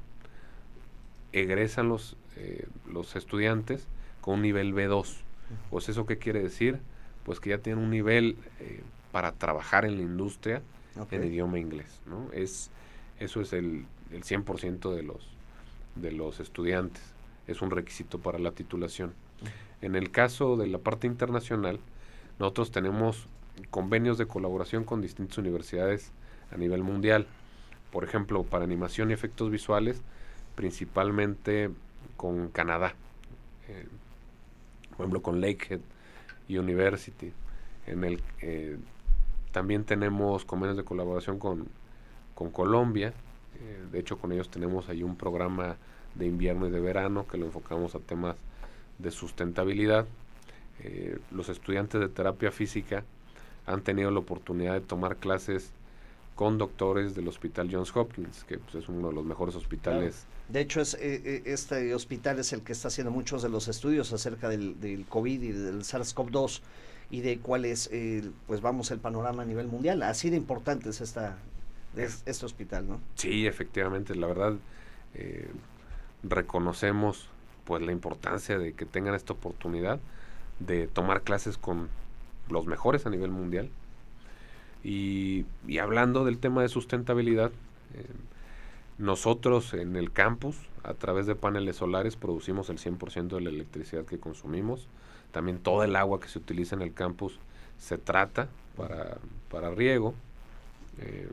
egresan los, eh, los estudiantes con un nivel B dos. Uh-huh. Pues ¿eso qué quiere decir? Pues que ya tienen un nivel eh, para trabajar en la industria, okay, en idioma inglés, ¿no? Es, eso es el, el cien por ciento de los, de los estudiantes, es un requisito para la titulación. Uh-huh. En el caso de la parte internacional, nosotros tenemos convenios de colaboración con distintas universidades a nivel mundial. Por ejemplo, para animación y efectos visuales, principalmente con Canadá, eh, por ejemplo con Lakehead University. En el eh, también tenemos convenios de colaboración con, con Colombia. Eh, de hecho, con ellos tenemos ahí un programa de invierno y de verano, que lo enfocamos a temas de sustentabilidad. Eh, los estudiantes de terapia física han tenido la oportunidad de tomar clases con doctores del Hospital Johns Hopkins, que pues, es uno de los mejores hospitales. Claro. De hecho, es, eh, este hospital es el que está haciendo muchos de los estudios acerca del, del COVID y del SARS-CoV dos y de cuál es, eh, pues vamos, el panorama a nivel mundial. Así de importante es esta, es, este hospital, ¿no? Sí, efectivamente, la verdad, eh, reconocemos pues la importancia de que tengan esta oportunidad de tomar clases con los mejores a nivel mundial. Y, y hablando del tema de sustentabilidad, eh, nosotros en el campus, a través de paneles solares, producimos el cien por ciento de la electricidad que consumimos. También toda el agua que se utiliza en el campus se trata para, para riego. Eh,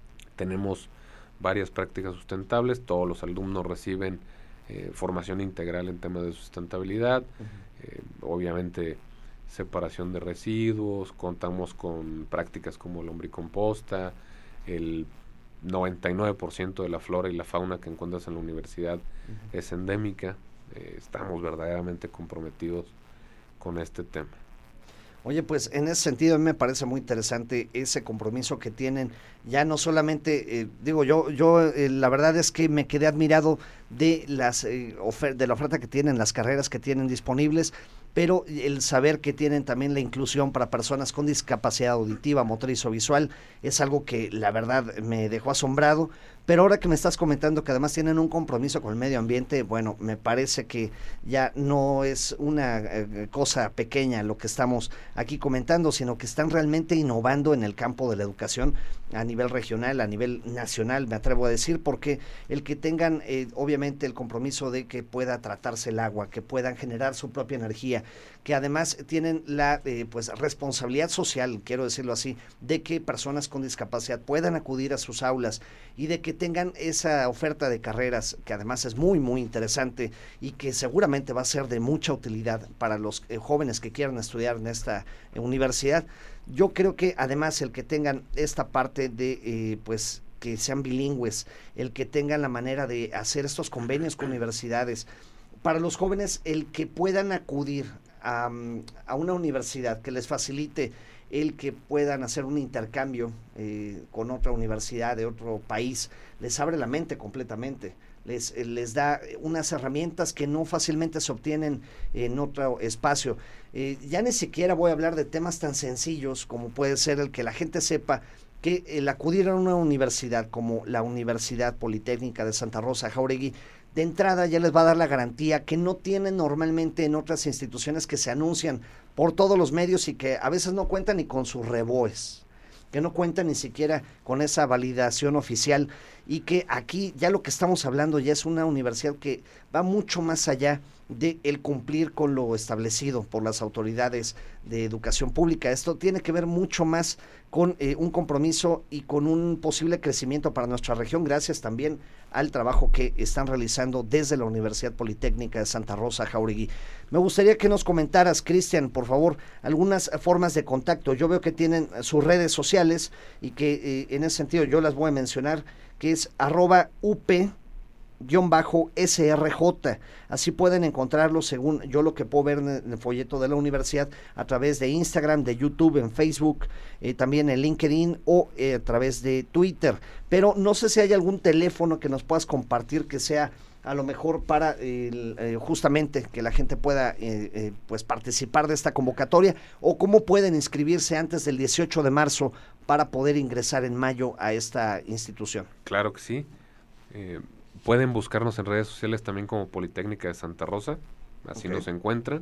tenemos varias prácticas sustentables, todos los alumnos reciben eh, formación integral en temas de sustentabilidad. Uh-huh. eh, obviamente separación de residuos, contamos con prácticas como lombricomposta, el noventa y nueve por ciento de la flora y la fauna que encuentras en la universidad uh-huh. es endémica. Eh, estamos verdaderamente comprometidos con este tema. Oye, pues en ese sentido a mí me parece muy interesante ese compromiso que tienen, ya no solamente, eh, digo yo, yo eh, la verdad es que me quedé admirado de las eh, ofer- de la oferta que tienen, las carreras que tienen disponibles, pero el saber que tienen también la inclusión para personas con discapacidad auditiva, motriz o visual es algo que la verdad me dejó asombrado. Pero ahora que me estás comentando que además tienen un compromiso con el medio ambiente, bueno, me parece que ya no es una eh, cosa pequeña lo que estamos aquí comentando, sino que están realmente innovando en el campo de la educación a nivel regional, a nivel nacional, me atrevo a decir, porque el que tengan eh, obviamente el compromiso de que pueda tratarse el agua, que puedan generar su propia energía, que además tienen la eh, pues responsabilidad social, quiero decirlo así, de que personas con discapacidad puedan acudir a sus aulas y de que tengan esa oferta de carreras que además es muy muy interesante y que seguramente va a ser de mucha utilidad para los eh, jóvenes que quieran estudiar en esta eh, universidad. Yo creo que además el que tengan esta parte de eh, pues que sean bilingües, el que tengan la manera de hacer estos convenios con universidades, para los jóvenes el que puedan acudir a, a una universidad que les facilite el que puedan hacer un intercambio eh, con otra universidad de otro país, les abre la mente completamente, les, eh, les da unas herramientas que no fácilmente se obtienen en otro espacio. Eh, ya ni siquiera voy a hablar de temas tan sencillos como puede ser el que la gente sepa que el acudir a una universidad como la Universidad Politécnica de Santa Rosa Jáuregui, de entrada ya les va a dar la garantía que no tienen normalmente en otras instituciones que se anuncian por todos los medios y que a veces no cuentan ni con sus reboes, que no cuentan ni siquiera con esa validación oficial, y que aquí ya lo que estamos hablando ya es una universidad que va mucho más allá de el cumplir con lo establecido por las autoridades de educación pública. Esto tiene que ver mucho más con eh, un compromiso y con un posible crecimiento para nuestra región, gracias también al trabajo que están realizando desde la Universidad Politécnica de Santa Rosa Jáuregui. Me gustaría que nos comentaras, Cristian, por favor, algunas formas de contacto. Yo veo que tienen sus redes sociales y que eh, en ese sentido yo las voy a mencionar, que es arroba up guión bajo S R J, así pueden encontrarlo según yo lo que puedo ver en el folleto de la universidad a través de Instagram, de YouTube, en Facebook, eh, también en LinkedIn o eh, a través de Twitter, pero no sé si hay algún teléfono que nos puedas compartir que sea a lo mejor para eh, eh, justamente que la gente pueda eh, eh, pues participar de esta convocatoria, o cómo pueden inscribirse antes del dieciocho de marzo para poder ingresar en mayo a esta institución. Claro que sí. Eh, pueden buscarnos en redes sociales también como Politécnica de Santa Rosa, así okay. nos encuentran.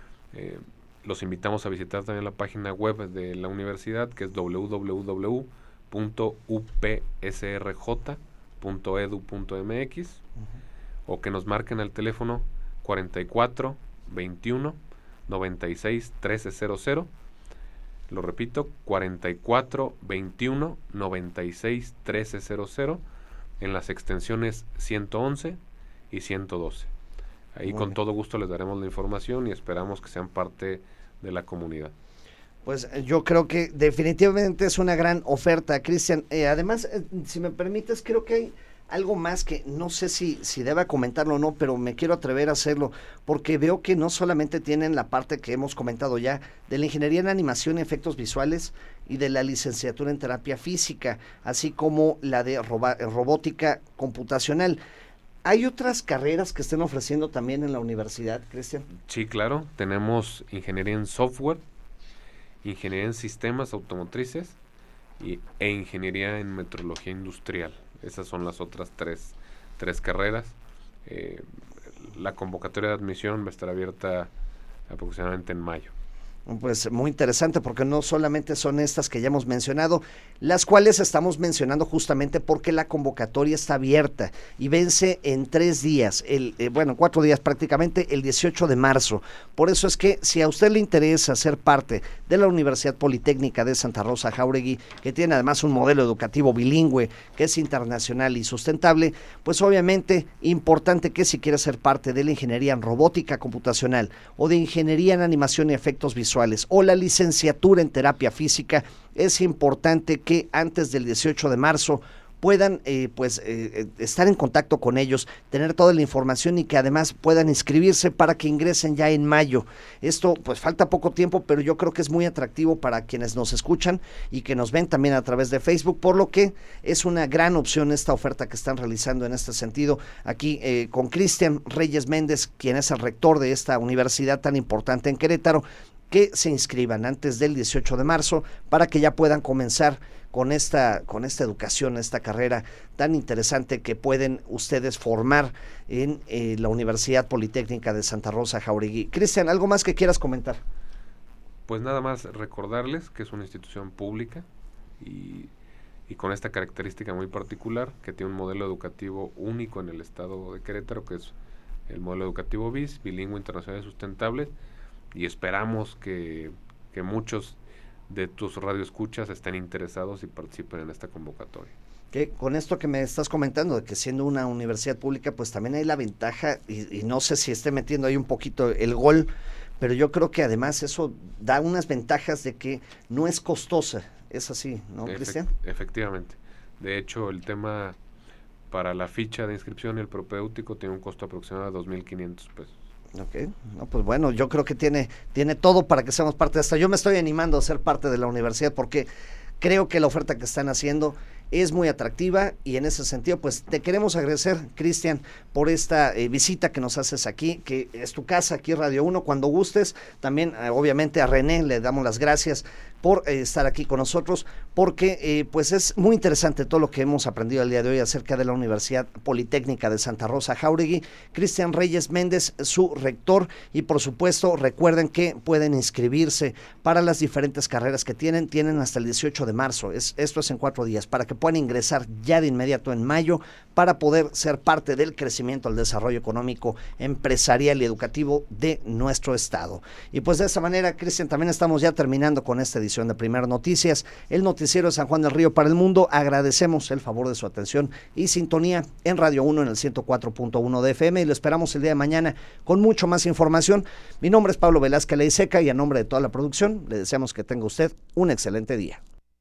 Eh, los invitamos a visitar también la página web de la universidad, que es doble u doble u doble u punto u p s r j punto e d u punto m x, uh-huh. o que nos marquen al teléfono cuarenta y cuatro, veintiuno, noventa y seis, trece cero cero. Lo repito, cuarenta y cuatro, veintiuno, noventa y seis, trece cero cero, en las extensiones ciento once y ciento doce. Ahí Muy con bien. todo gusto les daremos la información y esperamos que sean parte de la comunidad. Pues yo creo que definitivamente es una gran oferta, Cristian. Eh, además, eh, si me permites, creo que hay algo más que no sé si, si deba comentarlo o no, pero me quiero atrever a hacerlo, porque veo que no solamente tienen la parte que hemos comentado ya, de la ingeniería en animación y efectos visuales y de la licenciatura en terapia física, así como la de roba, robótica computacional. ¿Hay otras carreras que estén ofreciendo también en la universidad, Cristian? Sí, claro, tenemos ingeniería en software, ingeniería en sistemas automotrices y, e ingeniería en metrología industrial. Esas son las otras tres, tres carreras. Eh, la convocatoria de admisión va a estar abierta aproximadamente en mayo. Pues muy interesante, porque no solamente son estas que ya hemos mencionado, las cuales estamos mencionando justamente porque la convocatoria está abierta y vence en tres días, el, eh, bueno, cuatro días prácticamente, el dieciocho de marzo. Por eso es que si a usted le interesa ser parte de la Universidad Politécnica de Santa Rosa Jáuregui, que tiene además un modelo educativo bilingüe, que es internacional y sustentable, pues obviamente importante que si quiere ser parte de la ingeniería en robótica computacional o de ingeniería en animación y efectos visuales, o la licenciatura en terapia física, es importante que antes del dieciocho de marzo puedan eh, pues eh, estar en contacto con ellos, tener toda la información y que además puedan inscribirse para que ingresen ya en mayo. Esto pues falta poco tiempo, pero yo creo que es muy atractivo para quienes nos escuchan y que nos ven también a través de Facebook, por lo que es una gran opción esta oferta que están realizando en este sentido aquí eh, con Cristian Reyes Méndez, quien es el rector de esta universidad tan importante en Querétaro, que se inscriban antes del dieciocho de marzo para que ya puedan comenzar con esta, con esta educación, esta carrera tan interesante que pueden ustedes formar en eh, la Universidad Politécnica de Santa Rosa Jáuregui. Cristian, ¿algo más que quieras comentar? Pues nada más recordarles que es una institución pública y, y con esta característica muy particular, que tiene un modelo educativo único en el estado de Querétaro, que es el modelo educativo B I S, bilingüe internacional y sustentable, y esperamos que, que muchos de tus radioescuchas estén interesados y participen en esta convocatoria. Que con esto que me estás comentando, de que siendo una universidad pública, pues también hay la ventaja, y, y no sé si esté metiendo ahí un poquito el gol, pero yo creo que además eso da unas ventajas de que no es costosa, es así, ¿no, Efect- Cristian? Efectivamente. De hecho, el tema para la ficha de inscripción y el propedéutico tiene un costo aproximado de dos mil quinientos pesos. Ok, no, pues bueno, yo creo que tiene, tiene todo para que seamos parte de esta. Yo me estoy animando a ser parte de la universidad porque creo que la oferta que están haciendo es muy atractiva y en ese sentido pues te queremos agradecer, Cristian, por esta eh, visita que nos haces aquí, que es tu casa aquí Radio uno, cuando gustes. También eh, obviamente a René le damos las gracias por eh, estar aquí con nosotros, porque eh, pues es muy interesante todo lo que hemos aprendido el día de hoy acerca de la Universidad Politécnica de Santa Rosa Jáuregui. Cristian Reyes Méndez, su rector, y por supuesto recuerden que pueden inscribirse para las diferentes carreras que tienen, tienen hasta el dieciocho de marzo, es, esto es en cuatro días, para que puedan ingresar ya de inmediato en mayo para poder ser parte del crecimiento, el desarrollo económico, empresarial y educativo de nuestro estado. Y pues de esa manera, Cristian, también estamos ya terminando con esta edición de Primero Noticias, el noticiero de San Juan del Río para el mundo. Agradecemos el favor de su atención y sintonía en Radio uno en el ciento cuatro punto uno de F M y lo esperamos el día de mañana con mucho más información. Mi nombre es Pablo Velázquez Leiseca y a nombre de toda la producción le deseamos que tenga usted un excelente día.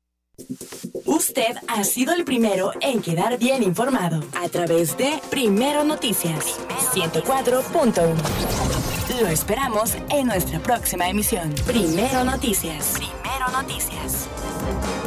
Usted ha sido el primero en quedar bien informado a través de Primero Noticias ciento cuatro punto uno. Lo esperamos en nuestra próxima emisión. Primero Noticias. Primero Noticias.